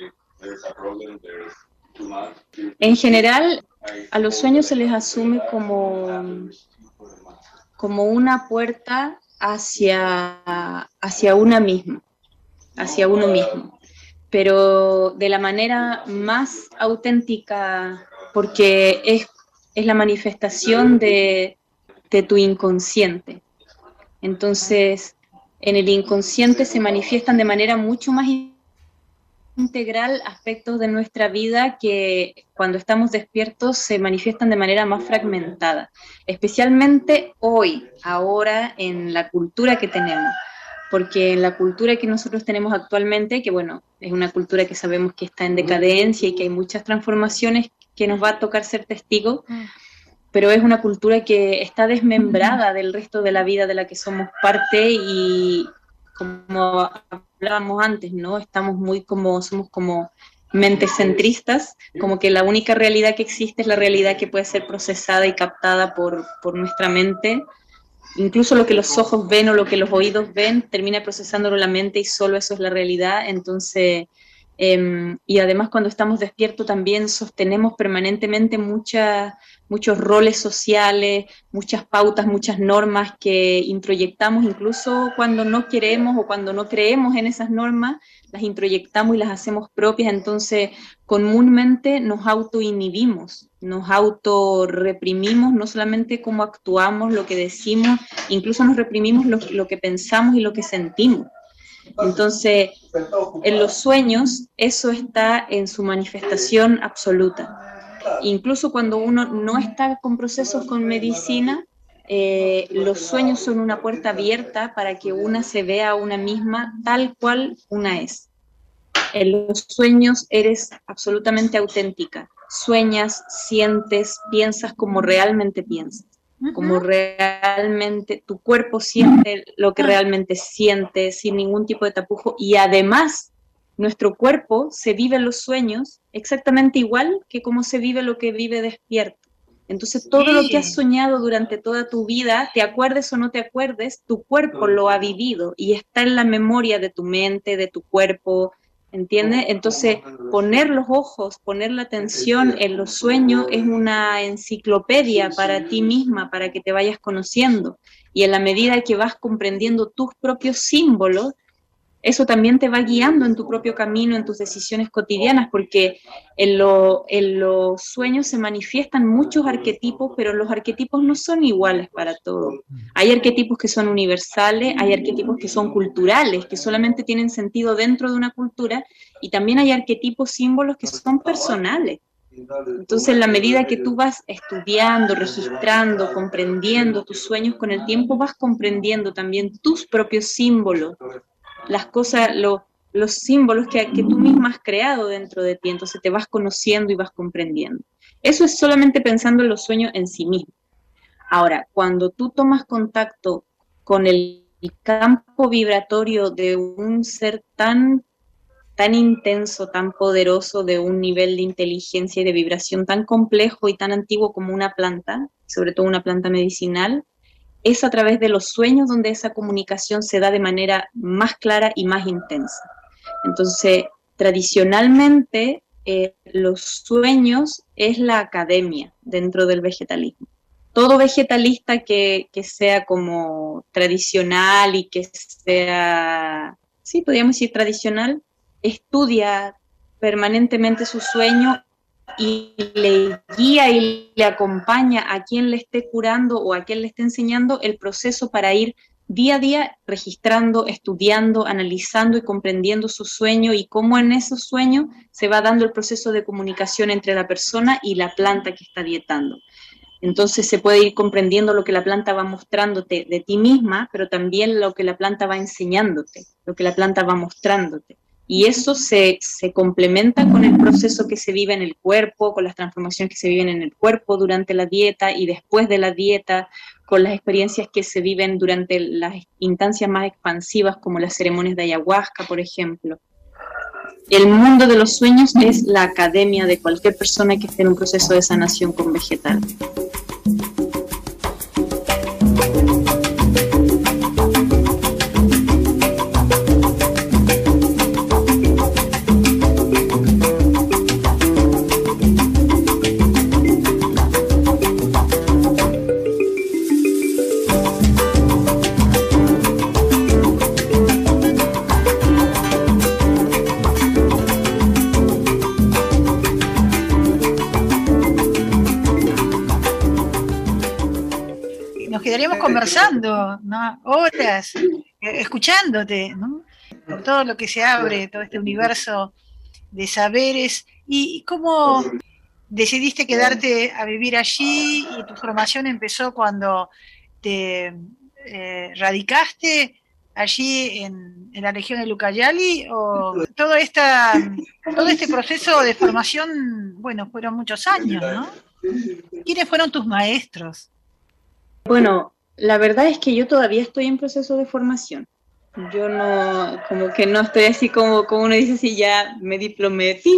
En general, a los sueños se les asume como, como una puerta hacia, hacia una misma, hacia uno mismo, pero de la manera más auténtica, porque es, es la manifestación de, de tu inconsciente. Entonces, en el inconsciente se manifiestan de manera mucho más integral aspectos de nuestra vida que cuando estamos despiertos se manifiestan de manera más fragmentada, especialmente hoy, ahora en la cultura que tenemos, porque en la cultura que nosotros tenemos actualmente, que bueno, es una cultura que sabemos que está en decadencia y que hay muchas transformaciones que nos va a tocar ser testigos, pero es una cultura que está desmembrada del resto de la vida de la que somos parte y como hablábamos antes, ¿no? Estamos muy como, somos como mentes centristas, como que la única realidad que existe es la realidad que puede ser procesada y captada por, por nuestra mente. Incluso lo que los ojos ven o lo que los oídos ven termina procesándolo la mente y solo eso es la realidad. Entonces, eh, y además cuando estamos despiertos también sostenemos permanentemente muchas muchos roles sociales, muchas pautas, muchas normas que introyectamos incluso cuando no queremos o cuando no creemos en esas normas, las introyectamos y las hacemos propias, entonces comúnmente nos autoinhibimos, nos autorreprimimos, no solamente cómo actuamos, lo que decimos, incluso nos reprimimos lo, lo que pensamos y lo que sentimos. Entonces, en los sueños eso está en su manifestación absoluta. Incluso cuando uno no está con procesos con medicina, eh, los sueños son una puerta abierta para que una se vea a una misma tal cual una es. En los sueños eres absolutamente auténtica. Sueñas, sientes, piensas como realmente piensas. Como realmente tu cuerpo siente lo que realmente siente, sin ningún tipo de tapujo, y además nuestro cuerpo se vive los sueños exactamente igual que como se vive lo que vive despierto. Entonces todo lo que has soñado durante toda tu vida, te acuerdes o no te acuerdes, tu cuerpo lo ha vivido y está en la memoria de tu mente, de tu cuerpo. ¿entiendes? Entonces, poner los ojos, poner la atención en los sueños es una enciclopedia para ti misma, para que te vayas conociendo. Y en la medida que vas comprendiendo tus propios símbolos, eso también te va guiando en tu propio camino, en tus decisiones cotidianas, porque en, lo, en los sueños se manifiestan muchos arquetipos, pero los arquetipos no son iguales para todos. Hay arquetipos que son universales, hay arquetipos que son culturales, que solamente tienen sentido dentro de una cultura, y también hay arquetipos, símbolos que son personales. Entonces, en la medida que tú vas estudiando, registrando, comprendiendo tus sueños con el tiempo, vas comprendiendo también tus propios símbolos, las cosas, lo, los símbolos que, que tú misma has creado dentro de ti, entonces te vas conociendo y vas comprendiendo. Eso es solamente pensando en los sueños en sí mismos. Ahora, cuando tú tomas contacto con el campo vibratorio de un ser tan, tan intenso, tan poderoso, de un nivel de inteligencia y de vibración tan complejo y tan antiguo como una planta, sobre todo una planta medicinal, es a través de los sueños donde esa comunicación se da de manera más clara y más intensa. Entonces, tradicionalmente, eh, los sueños es la academia dentro del vegetalismo. Todo vegetalista que, que sea como tradicional y que sea, sí, podríamos decir tradicional, estudia permanentemente su sueño y le guía y le acompaña a quien le esté curando o a quien le esté enseñando el proceso para ir día a día registrando, estudiando, analizando y comprendiendo su sueño y cómo en esos sueños se va dando el proceso de comunicación entre la persona y la planta que está dietando. Entonces se puede ir comprendiendo lo que la planta va mostrándote de ti misma, pero también lo que la planta va enseñándote, lo que la planta va mostrándote. Y eso se, se complementa con el proceso que se vive en el cuerpo, con las transformaciones que se viven en el cuerpo durante la dieta y después de la dieta, con las experiencias que se viven durante las instancias más expansivas, como las ceremonias de ayahuasca, por ejemplo. El mundo de los sueños es la academia de cualquier persona que esté en un proceso de sanación con vegetal. Quedaríamos conversando, ¿no? Horas, eh, escuchándote, ¿no? Por todo lo que se abre, todo este universo de saberes. ¿Y, y cómo decidiste quedarte a vivir allí y tu formación empezó cuando te eh, radicaste allí en, en la región de Ucayali? ¿O todo, esta, todo este proceso de formación, bueno, fueron muchos años, ¿no? ¿Quiénes fueron tus maestros? Bueno, la verdad es que yo todavía estoy en proceso de formación. Yo no, como que no estoy así como, como uno dice así, ya me diplomé, ¡tin!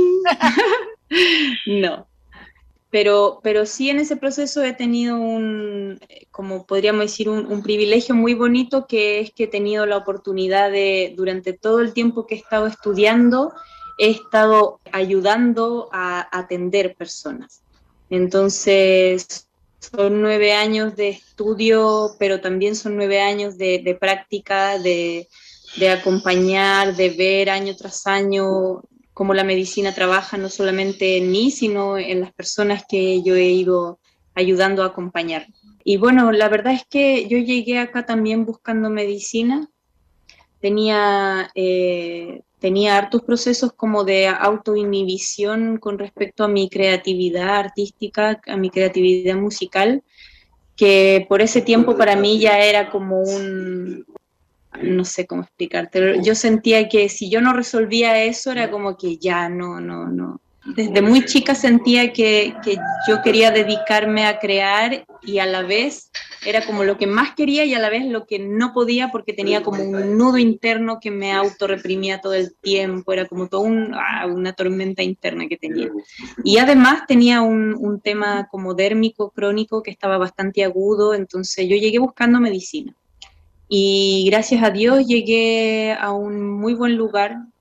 No, pero, pero sí en ese proceso he tenido un, como podríamos decir, un, un privilegio muy bonito, que es que he tenido la oportunidad de, durante todo el tiempo que he estado estudiando, he estado ayudando a atender personas. Entonces, son nueve años de estudio, pero también son nueve años de, de práctica, de, de acompañar, de ver año tras año cómo la medicina trabaja no solamente en mí, sino en las personas que yo he ido ayudando a acompañar. Y bueno, la verdad es que yo llegué acá también buscando medicina. Tenía, eh, tenía hartos procesos como de autoinhibición con respecto a mi creatividad artística, a mi creatividad musical, que por ese tiempo para mí ya era como un, no sé cómo explicarte, yo sentía que si yo no resolvía eso era como que ya no, no, no. Desde muy chica sentía que, que yo quería dedicarme a crear y a la vez era como lo que más quería y a la vez lo que no podía porque tenía como un nudo interno que me autorreprimía todo el tiempo, era como toda un, ah, una tormenta interna que tenía. Y además tenía un, un tema como dérmico crónico que estaba bastante agudo, entonces yo llegué buscando medicina. Y gracias a Dios llegué a un muy buen lugar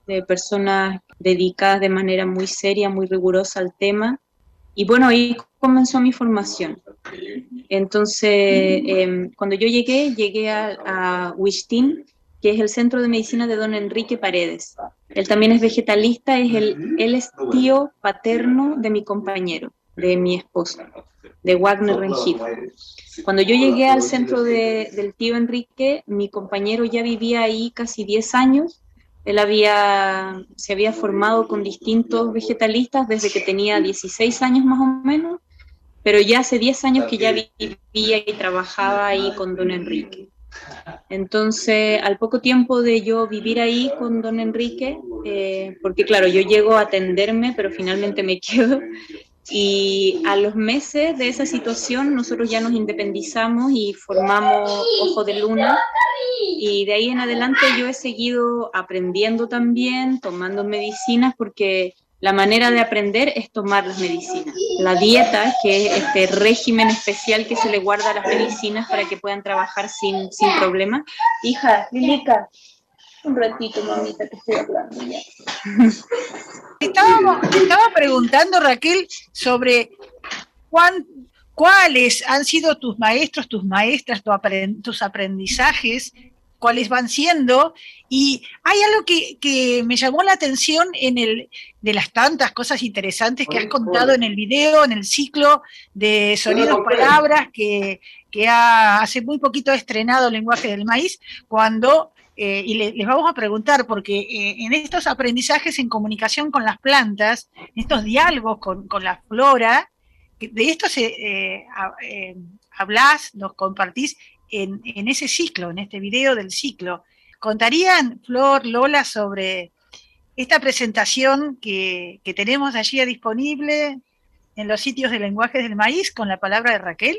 de personas dedicadas de manera muy seria, muy rigurosa al tema. Y bueno, ahí comenzó mi formación. Entonces, eh, cuando yo llegué, llegué a, a Wishtin, que es el Centro de Medicina de don Enrique Paredes. Él también es vegetalista, es el, él es tío paterno de mi compañero, de mi esposo, de Wagner Rengifo. Cuando yo llegué al centro de, del tío Enrique, mi compañero ya vivía ahí casi diez años. Él había, se había formado con distintos vegetalistas desde que tenía dieciséis años más o menos, pero ya hace diez años que ya vivía y trabajaba ahí con don Enrique. Entonces, al poco tiempo de yo vivir ahí con don Enrique, eh, porque claro, yo llego a atenderme, pero finalmente me quedo, y a los meses de esa situación nosotros ya nos independizamos y formamos Ojo de Luna, y de ahí en adelante yo he seguido aprendiendo también, tomando medicinas, porque la manera de aprender es tomar las medicinas. La dieta, que es este régimen especial que se le guarda a las medicinas para que puedan trabajar sin, sin problema. Hija, Lilica, un ratito, mamita, que estoy hablando ya. Estábamos, estaba preguntando, Raquel, sobre cuán, cuáles han sido tus maestros, tus maestras, tu aprend, tus aprendizajes, cuáles van siendo, y hay algo que, que me llamó la atención en el, de las tantas cosas interesantes que has contado en el video, en el ciclo de Sonidos Palabras, que, que ha, hace muy poquito ha estrenado Lenguaje del Maíz, cuando, eh, y le, les vamos a preguntar, porque eh, en estos aprendizajes en comunicación con las plantas, en estos diálogos con, con la flora, de esto se, eh, eh, hablás, nos compartís, En, en ese ciclo, en este video del ciclo. ¿Contarían, Flor, Lola, sobre esta presentación que, que tenemos allí disponible en los sitios de Lenguajes del Maíz con la palabra de Raquel?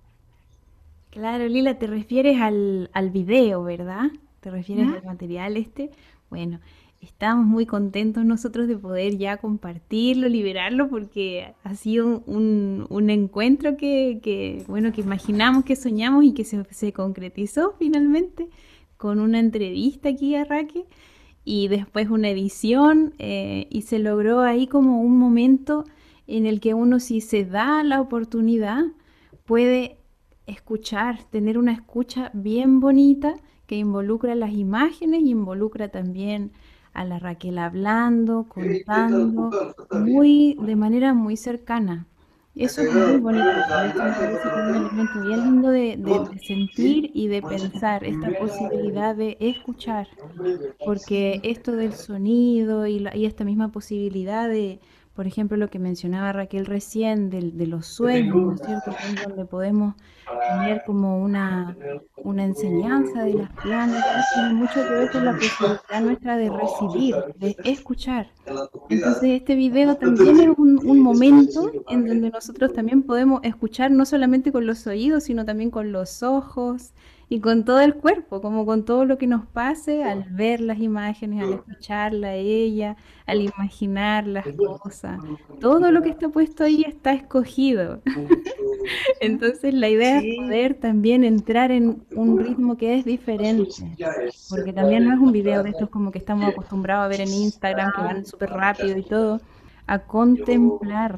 Claro, Lila, te refieres al, al video, ¿verdad? ¿Te refieres ¿Mm? al material este? Bueno, estamos muy contentos nosotros de poder ya compartirlo, liberarlo, porque ha sido un, un encuentro que, que, bueno, que imaginamos, que soñamos y que se, se concretizó finalmente con una entrevista aquí a Raque y después una edición, eh, y se logró ahí como un momento en el que uno, si se da la oportunidad, puede escuchar, tener una escucha bien bonita que involucra las imágenes y involucra también a la Raquel hablando, contando, muy, de manera muy cercana. Eso es muy bonito, eso me parece que es un elemento bien lindo de, de, de sentir y de pensar, esta posibilidad de escuchar, porque esto del sonido y, la, y esta misma posibilidad de, por ejemplo, lo que mencionaba Raquel recién, de, de los sueños, ¿no es cierto?, en donde podemos tener como una, una enseñanza de las plantas, tiene mucho que ver con la posibilidad nuestra de recibir, de escuchar. Entonces este video también es un, un momento en donde nosotros también podemos escuchar no solamente con los oídos, sino también con los ojos y con todo el cuerpo, como con todo lo que nos pase al ver las imágenes, al escucharla a ella, al imaginar las cosas. Todo lo que está puesto ahí está escogido. Entonces la idea Sí. es poder también entrar en un ritmo que es diferente, porque también no es un video de estos como que estamos acostumbrados a ver en Instagram, que van súper rápido y todo, a contemplar,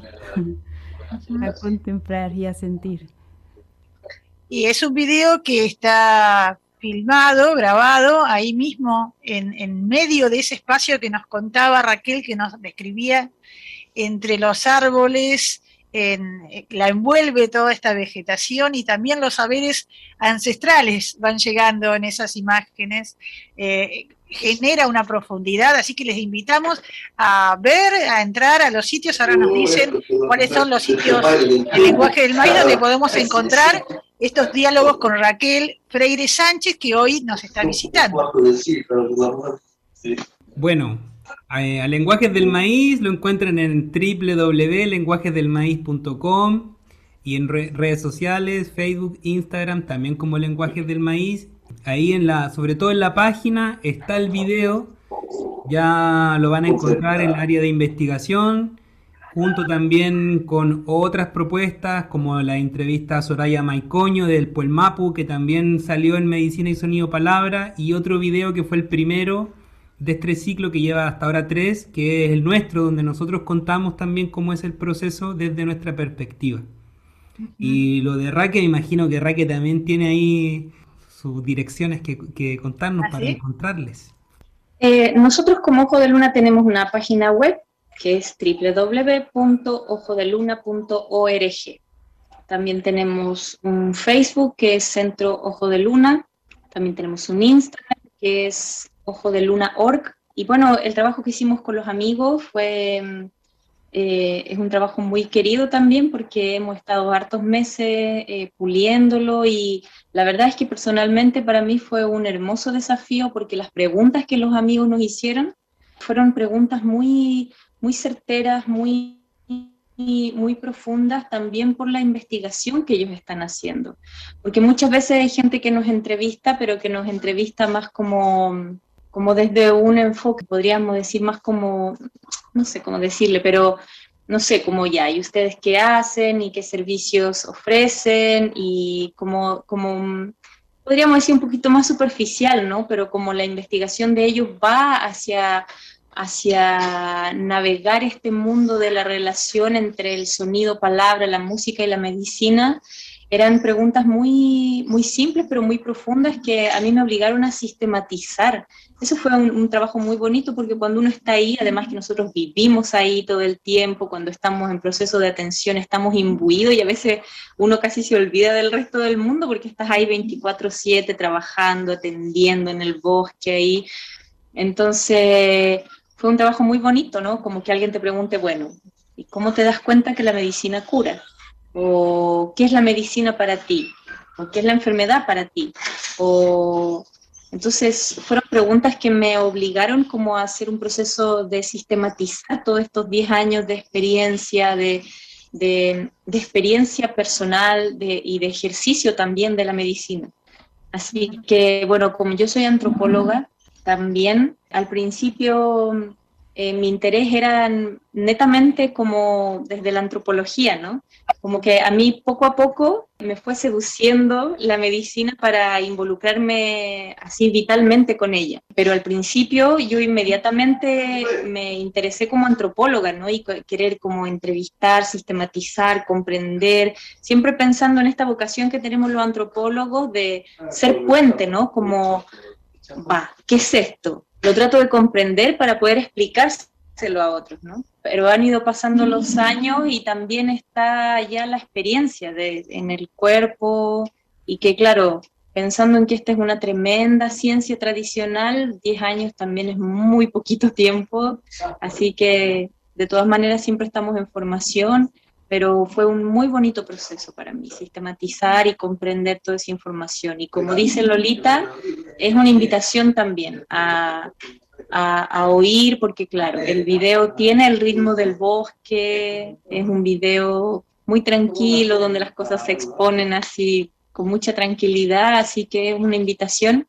a contemplar y a sentir. Y es un video que está filmado, grabado ahí mismo, en, en medio de ese espacio que nos contaba Raquel, que nos describía, entre los árboles, en, la envuelve toda esta vegetación, y también los saberes ancestrales van llegando en esas imágenes, eh, genera una profundidad, así que les invitamos a ver, a entrar a los sitios. Ahora nos dicen cuáles son los sitios del Lenguaje del Maíz donde podemos encontrar estos diálogos con Raquel Freire Sánchez, que hoy nos está visitando. Bueno, a, a Lenguajes del Maíz lo encuentran en doble u doble u doble u punto lenguajes del maíz punto com y en re redes sociales, Facebook, Instagram, también como Lenguajes del Maíz. Ahí en la, sobre todo en la página, está el video, ya lo van a encontrar en el área de investigación, junto también con otras propuestas como la entrevista a Soraya Maicoño del Puelmapu, que también salió en Medicina y Sonido Palabra, y otro video que fue el primero, de este ciclo que lleva hasta ahora tres, que es el nuestro, donde nosotros contamos también cómo es el proceso desde nuestra perspectiva. Uh-huh. Y lo de Raque, me imagino que Raque también tiene ahí sus direcciones que, que contarnos ¿Ah, para sí? encontrarles. Eh, nosotros como Ojo de Luna tenemos una página web que es doble u doble u doble u punto ojo de luna punto org. También tenemos un Facebook que es Centro Ojo de Luna, también tenemos un Instagram que es Ojo de Luna punto org. Y bueno, el trabajo que hicimos con los amigos fue, eh, es un trabajo muy querido también porque hemos estado hartos meses eh, puliéndolo y la verdad es que personalmente para mí fue un hermoso desafío porque las preguntas que los amigos nos hicieron fueron preguntas muy, muy certeras, muy... muy profundas también por la investigación que ellos están haciendo, porque muchas veces hay gente que nos entrevista, pero que nos entrevista más como, como desde un enfoque, podríamos decir más como, no sé cómo decirle, pero no sé, como ya, ¿y ustedes qué hacen? ¿Y qué servicios ofrecen? Y como, como podríamos decir un poquito más superficial, ¿no? Pero como la investigación de ellos va hacia... hacia navegar este mundo de la relación entre el sonido, palabra, la música y la medicina, eran preguntas muy, muy simples pero muy profundas que a mí me obligaron a sistematizar. Eso fue un, un trabajo muy bonito porque cuando uno está ahí, además que nosotros vivimos ahí todo el tiempo, cuando estamos en proceso de atención estamos imbuidos y a veces uno casi se olvida del resto del mundo porque estás ahí veinticuatro siete trabajando, atendiendo en el bosque ahí. Entonces... fue un trabajo muy bonito, ¿no? Como que alguien te pregunte, bueno, ¿y cómo te das cuenta que la medicina cura? ¿O qué es la medicina para ti? ¿O qué es la enfermedad para ti? O... Entonces, fueron preguntas que me obligaron como a hacer un proceso de sistematizar todos estos diez años de experiencia, de, de, de experiencia personal de, y de ejercicio también de la medicina. Así que, bueno, como yo soy antropóloga, también al principio eh, mi interés era netamente como desde la antropología, ¿no? Como que a mí poco a poco me fue seduciendo la medicina para involucrarme así vitalmente con ella. Pero al principio yo inmediatamente me interesé como antropóloga, ¿no? Y querer como entrevistar, sistematizar, comprender, siempre pensando en esta vocación que tenemos los antropólogos de ser puente, ¿no? Como... va, ¿qué es esto? Lo trato de comprender para poder explicárselo a otros, ¿no? Pero han ido pasando los años y también está ya la experiencia de, en el cuerpo y que, claro, pensando en que esta es una tremenda ciencia tradicional, diez años también es muy poquito tiempo, así que de todas maneras siempre estamos en formación, pero fue un muy bonito proceso para mí, sistematizar y comprender toda esa información. Y como dice Lolita, es una invitación también a, a, a oír, porque claro, el video tiene el ritmo del bosque, es un video muy tranquilo, donde las cosas se exponen así con mucha tranquilidad, así que es una invitación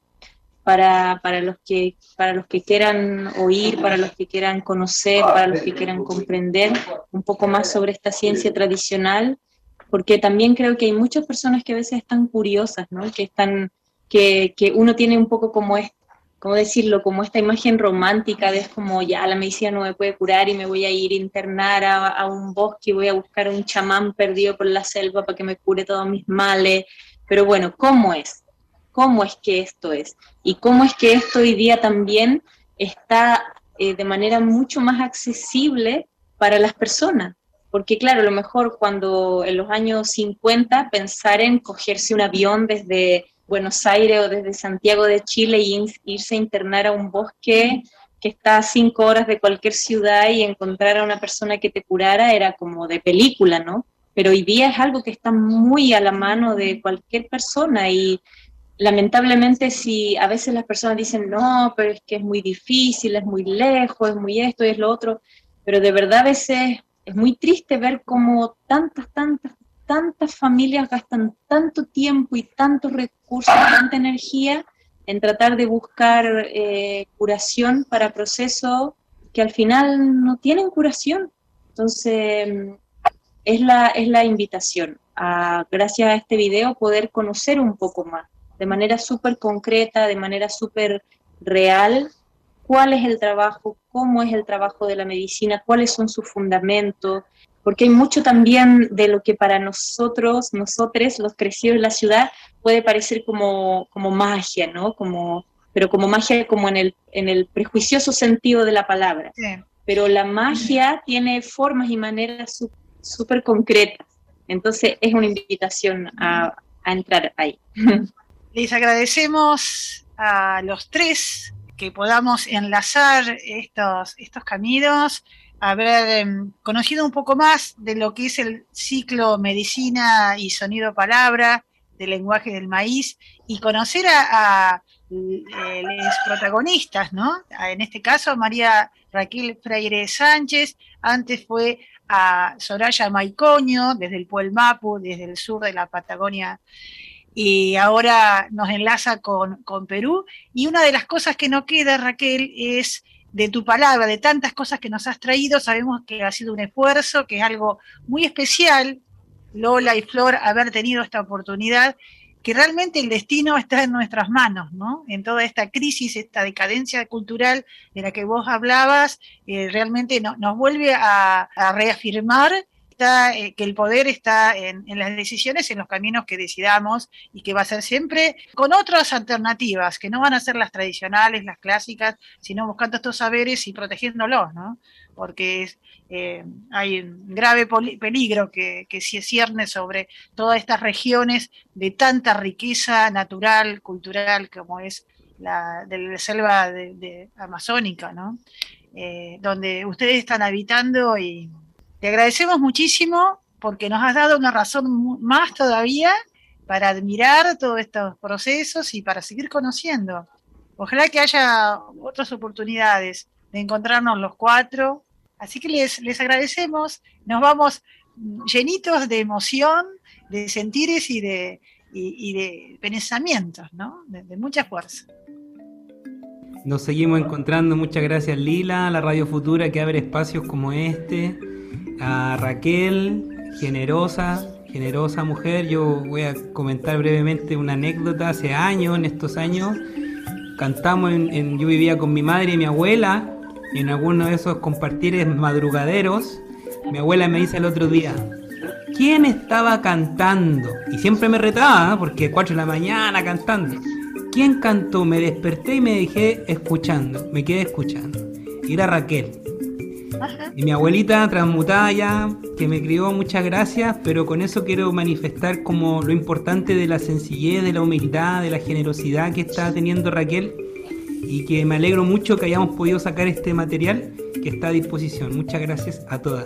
para, para, los que, para los que quieran oír, para los que quieran conocer, para los que quieran comprender un poco más sobre esta ciencia tradicional, porque también creo que hay muchas personas que a veces están curiosas, ¿no? Que, están, que, que uno tiene un poco como, es, ¿cómo decirlo? Como esta imagen romántica de es como ya la medicina no me puede curar y me voy a ir a internar a, a un bosque y voy a buscar a un chamán perdido por la selva para que me cure todos mis males, pero bueno, ¿cómo es? ¿Cómo es que esto es? Y cómo es que esto hoy día también está eh, de manera mucho más accesible para las personas. Porque claro, a lo mejor cuando en los años cincuenta pensar en cogerse un avión desde Buenos Aires o desde Santiago de Chile y irse a internar a un bosque que está a cinco horas de cualquier ciudad y encontrar a una persona que te curara era como de película, ¿no? Pero hoy día es algo que está muy a la mano de cualquier persona y lamentablemente si a veces las personas dicen no, pero es que es muy difícil, es muy lejos, es muy esto y es lo otro, pero de verdad a veces es muy triste ver cómo tantas, tantas, tantas familias gastan tanto tiempo y tantos recursos, tanta energía en tratar de buscar eh, curación para procesos que al final no tienen curación. Entonces es la, es la invitación a, gracias a este video, poder conocer un poco más de manera súper concreta, de manera súper real, cuál es el trabajo, cómo es el trabajo de la medicina, cuáles son sus fundamentos, porque hay mucho también de lo que para nosotros, nosotros, los crecidos en la ciudad, puede parecer como, como magia, ¿no? Como, pero como magia como en el, en el prejuicioso sentido de la palabra. Sí. Pero la magia tiene formas y maneras súper concretas. Entonces es una invitación a, a entrar ahí. Les agradecemos a los tres que podamos enlazar estos, estos caminos, haber eh, conocido un poco más de lo que es el ciclo Medicina y Sonido Palabra, del lenguaje del maíz, y conocer a, a eh, los protagonistas, ¿no? En este caso, María Raquel Freire Sánchez, antes fue a Soraya Maicoño, desde el Puel Mapu, desde el sur de la Patagonia, y ahora nos enlaza con, con Perú. Y una de las cosas que no queda, Raquel, es de tu palabra, de tantas cosas que nos has traído. Sabemos que ha sido un esfuerzo, que es algo muy especial, Lola y Flor, haber tenido esta oportunidad, que realmente el destino está en nuestras manos, ¿no? En toda esta crisis, esta decadencia cultural de la que vos hablabas, eh, realmente no, nos vuelve a, a reafirmar está, eh, que el poder está en, en las decisiones, en los caminos que decidamos, y que va a ser siempre con otras alternativas, que no van a ser las tradicionales, las clásicas, sino buscando estos saberes y protegiéndolos, ¿no? Porque es, eh, hay un grave peligro que, que se cierne sobre todas estas regiones de tanta riqueza natural, cultural, como es la de la selva de, de amazónica, ¿no? Eh, donde ustedes están habitando, y te agradecemos muchísimo porque nos has dado una razón más todavía para admirar todos estos procesos y para seguir conociendo. Ojalá que haya otras oportunidades de encontrarnos los cuatro. Así que les, les agradecemos. Nos vamos llenitos de emoción, de sentires y de, y, y de pensamientos, ¿no? De, de mucha fuerza. Nos seguimos encontrando. Muchas gracias, Lila, a la Radio Futura que abre espacios como este, a Raquel, generosa, generosa mujer. Yo voy a comentar brevemente una anécdota. Hace años, en estos años, cantamos en, en yo vivía con mi madre y mi abuela, y en alguno de esos compartires madrugaderos, mi abuela me dice el otro día: ¿quién estaba cantando? Y siempre me retaba, ¿eh? Porque cuatro de la mañana cantando. ¿Quién cantó? Me desperté y me dejé escuchando, me quedé escuchando. Y era Raquel. Ajá. Y mi abuelita transmutada ya, que me crió, muchas gracias, pero con eso quiero manifestar como lo importante de la sencillez, de la humildad, de la generosidad que está teniendo Raquel, y que me alegro mucho que hayamos podido sacar este material que está a disposición. Muchas gracias a todas.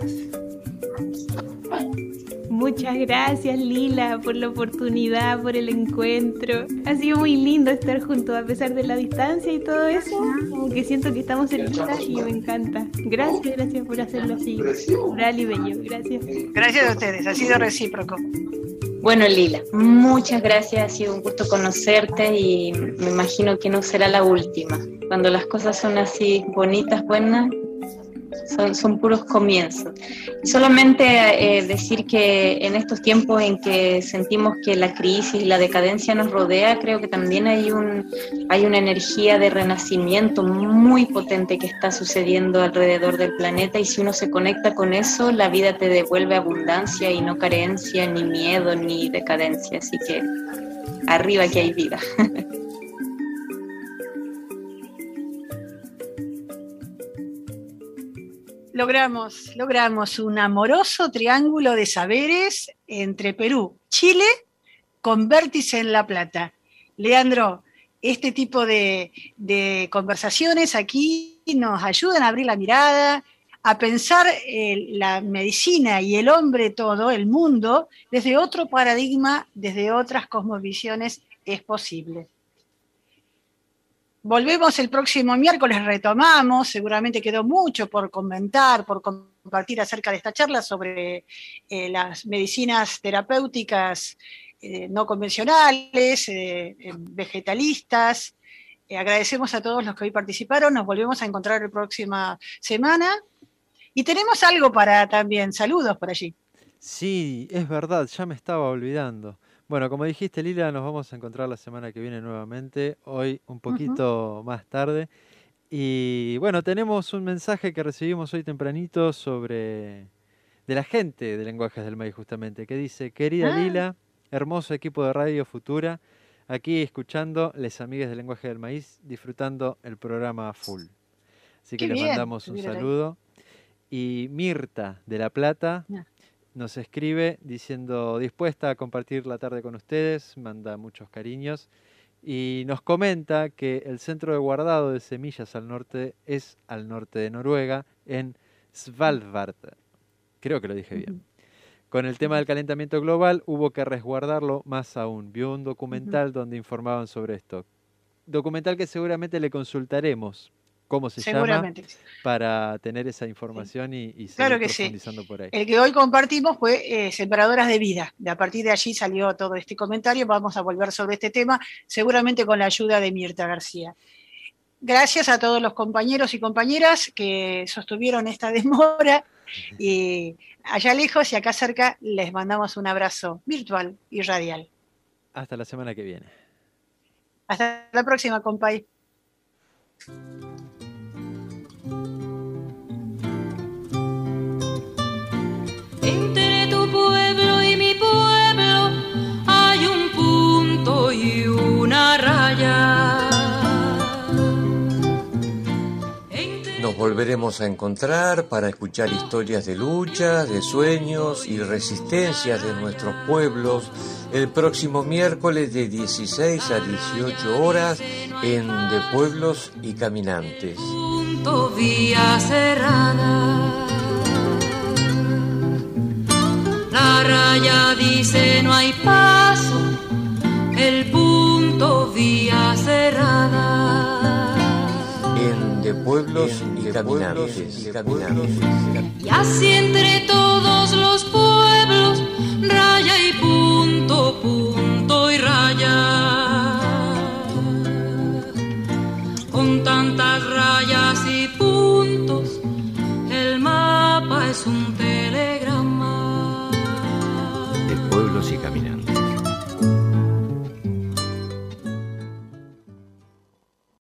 Muchas gracias, Lila, por la oportunidad, por el encuentro. Ha sido muy lindo estar juntos a pesar de la distancia y todo eso. Como que siento que estamos cerquita y me encanta. Gracias, gracias por hacerlo así, rural y bello. Gracias. Gracias a ustedes, ha sido recíproco. Bueno, Lila, muchas gracias, ha sido un gusto conocerte y me imagino que no será la última. Cuando las cosas son así bonitas, buenas, son, son puros comienzos. Y solamente eh, decir que en estos tiempos en que sentimos que la crisis y la decadencia nos rodea, creo que también hay, un, hay una energía de renacimiento muy potente que está sucediendo alrededor del planeta, y si uno se conecta con eso, la vida te devuelve abundancia y no carencia, ni miedo, ni decadencia. Así que arriba que hay vida. Logramos, logramos un amoroso triángulo de saberes entre Perú, Chile, con vértice en La Plata. Leandro, este tipo de, de conversaciones aquí nos ayudan a abrir la mirada, a pensar eh, la medicina y el hombre todo, el mundo, desde otro paradigma, desde otras cosmovisiones, es posible. Volvemos el próximo miércoles, retomamos, seguramente quedó mucho por comentar, por compartir acerca de esta charla sobre eh, las medicinas terapéuticas eh, no convencionales, eh, vegetalistas. Eh, agradecemos a todos los que hoy participaron, nos volvemos a encontrar la próxima semana. Y tenemos algo para también, saludos por allí. Sí, es verdad, ya me estaba olvidando. Bueno, como dijiste, Lila, nos vamos a encontrar la semana que viene nuevamente, hoy un poquito uh-huh. más tarde. Y bueno, tenemos un mensaje que recibimos hoy tempranito sobre de la gente de Lenguajes del Maíz, justamente, que dice: querida Ah. Lila, hermoso equipo de Radio Futura, aquí escuchando les amigues del Lenguaje del Maíz, disfrutando el programa a full. Así que Qué les bien, mandamos un mira ahí. saludo. Y Mirta de La Plata Ah. nos escribe diciendo: dispuesta a compartir la tarde con ustedes, manda muchos cariños. Y nos comenta que el centro de guardado de semillas al norte es al norte de Noruega, en Svalbard. Creo que lo dije bien. Con el tema del calentamiento global hubo que resguardarlo más aún. Vio un documental donde informaban sobre esto. Documental que seguramente le consultaremos cómo se llama Seguramente. para tener esa información y, y seguir Claro que sí. profundizando por ahí. El que hoy compartimos fue eh, Sembradoras de Vida. De a partir de allí salió todo este comentario. Vamos a volver sobre este tema, seguramente con la ayuda de Mirta García. Gracias a todos los compañeros y compañeras que sostuvieron esta demora. Y allá lejos y acá cerca les mandamos un abrazo virtual y radial. Hasta la semana que viene. Hasta la próxima, compay. Entre tu pueblo y mi pueblo hay un punto y una raya. Nos volveremos a encontrar para escuchar historias de lucha, de sueños y resistencias de nuestros pueblos el próximo miércoles de dieciséis a dieciocho horas en De Pueblos y Caminantes. Punto vía cerrada. La raya dice no hay paso, el punto vía cerrada. En De Pueblos y Caminantes. Y así entre todos los pueblos, raya y punto, punto y raya. Con tantas rayas y puntos, el mapa es un telegrama. De Pueblos y Caminantes.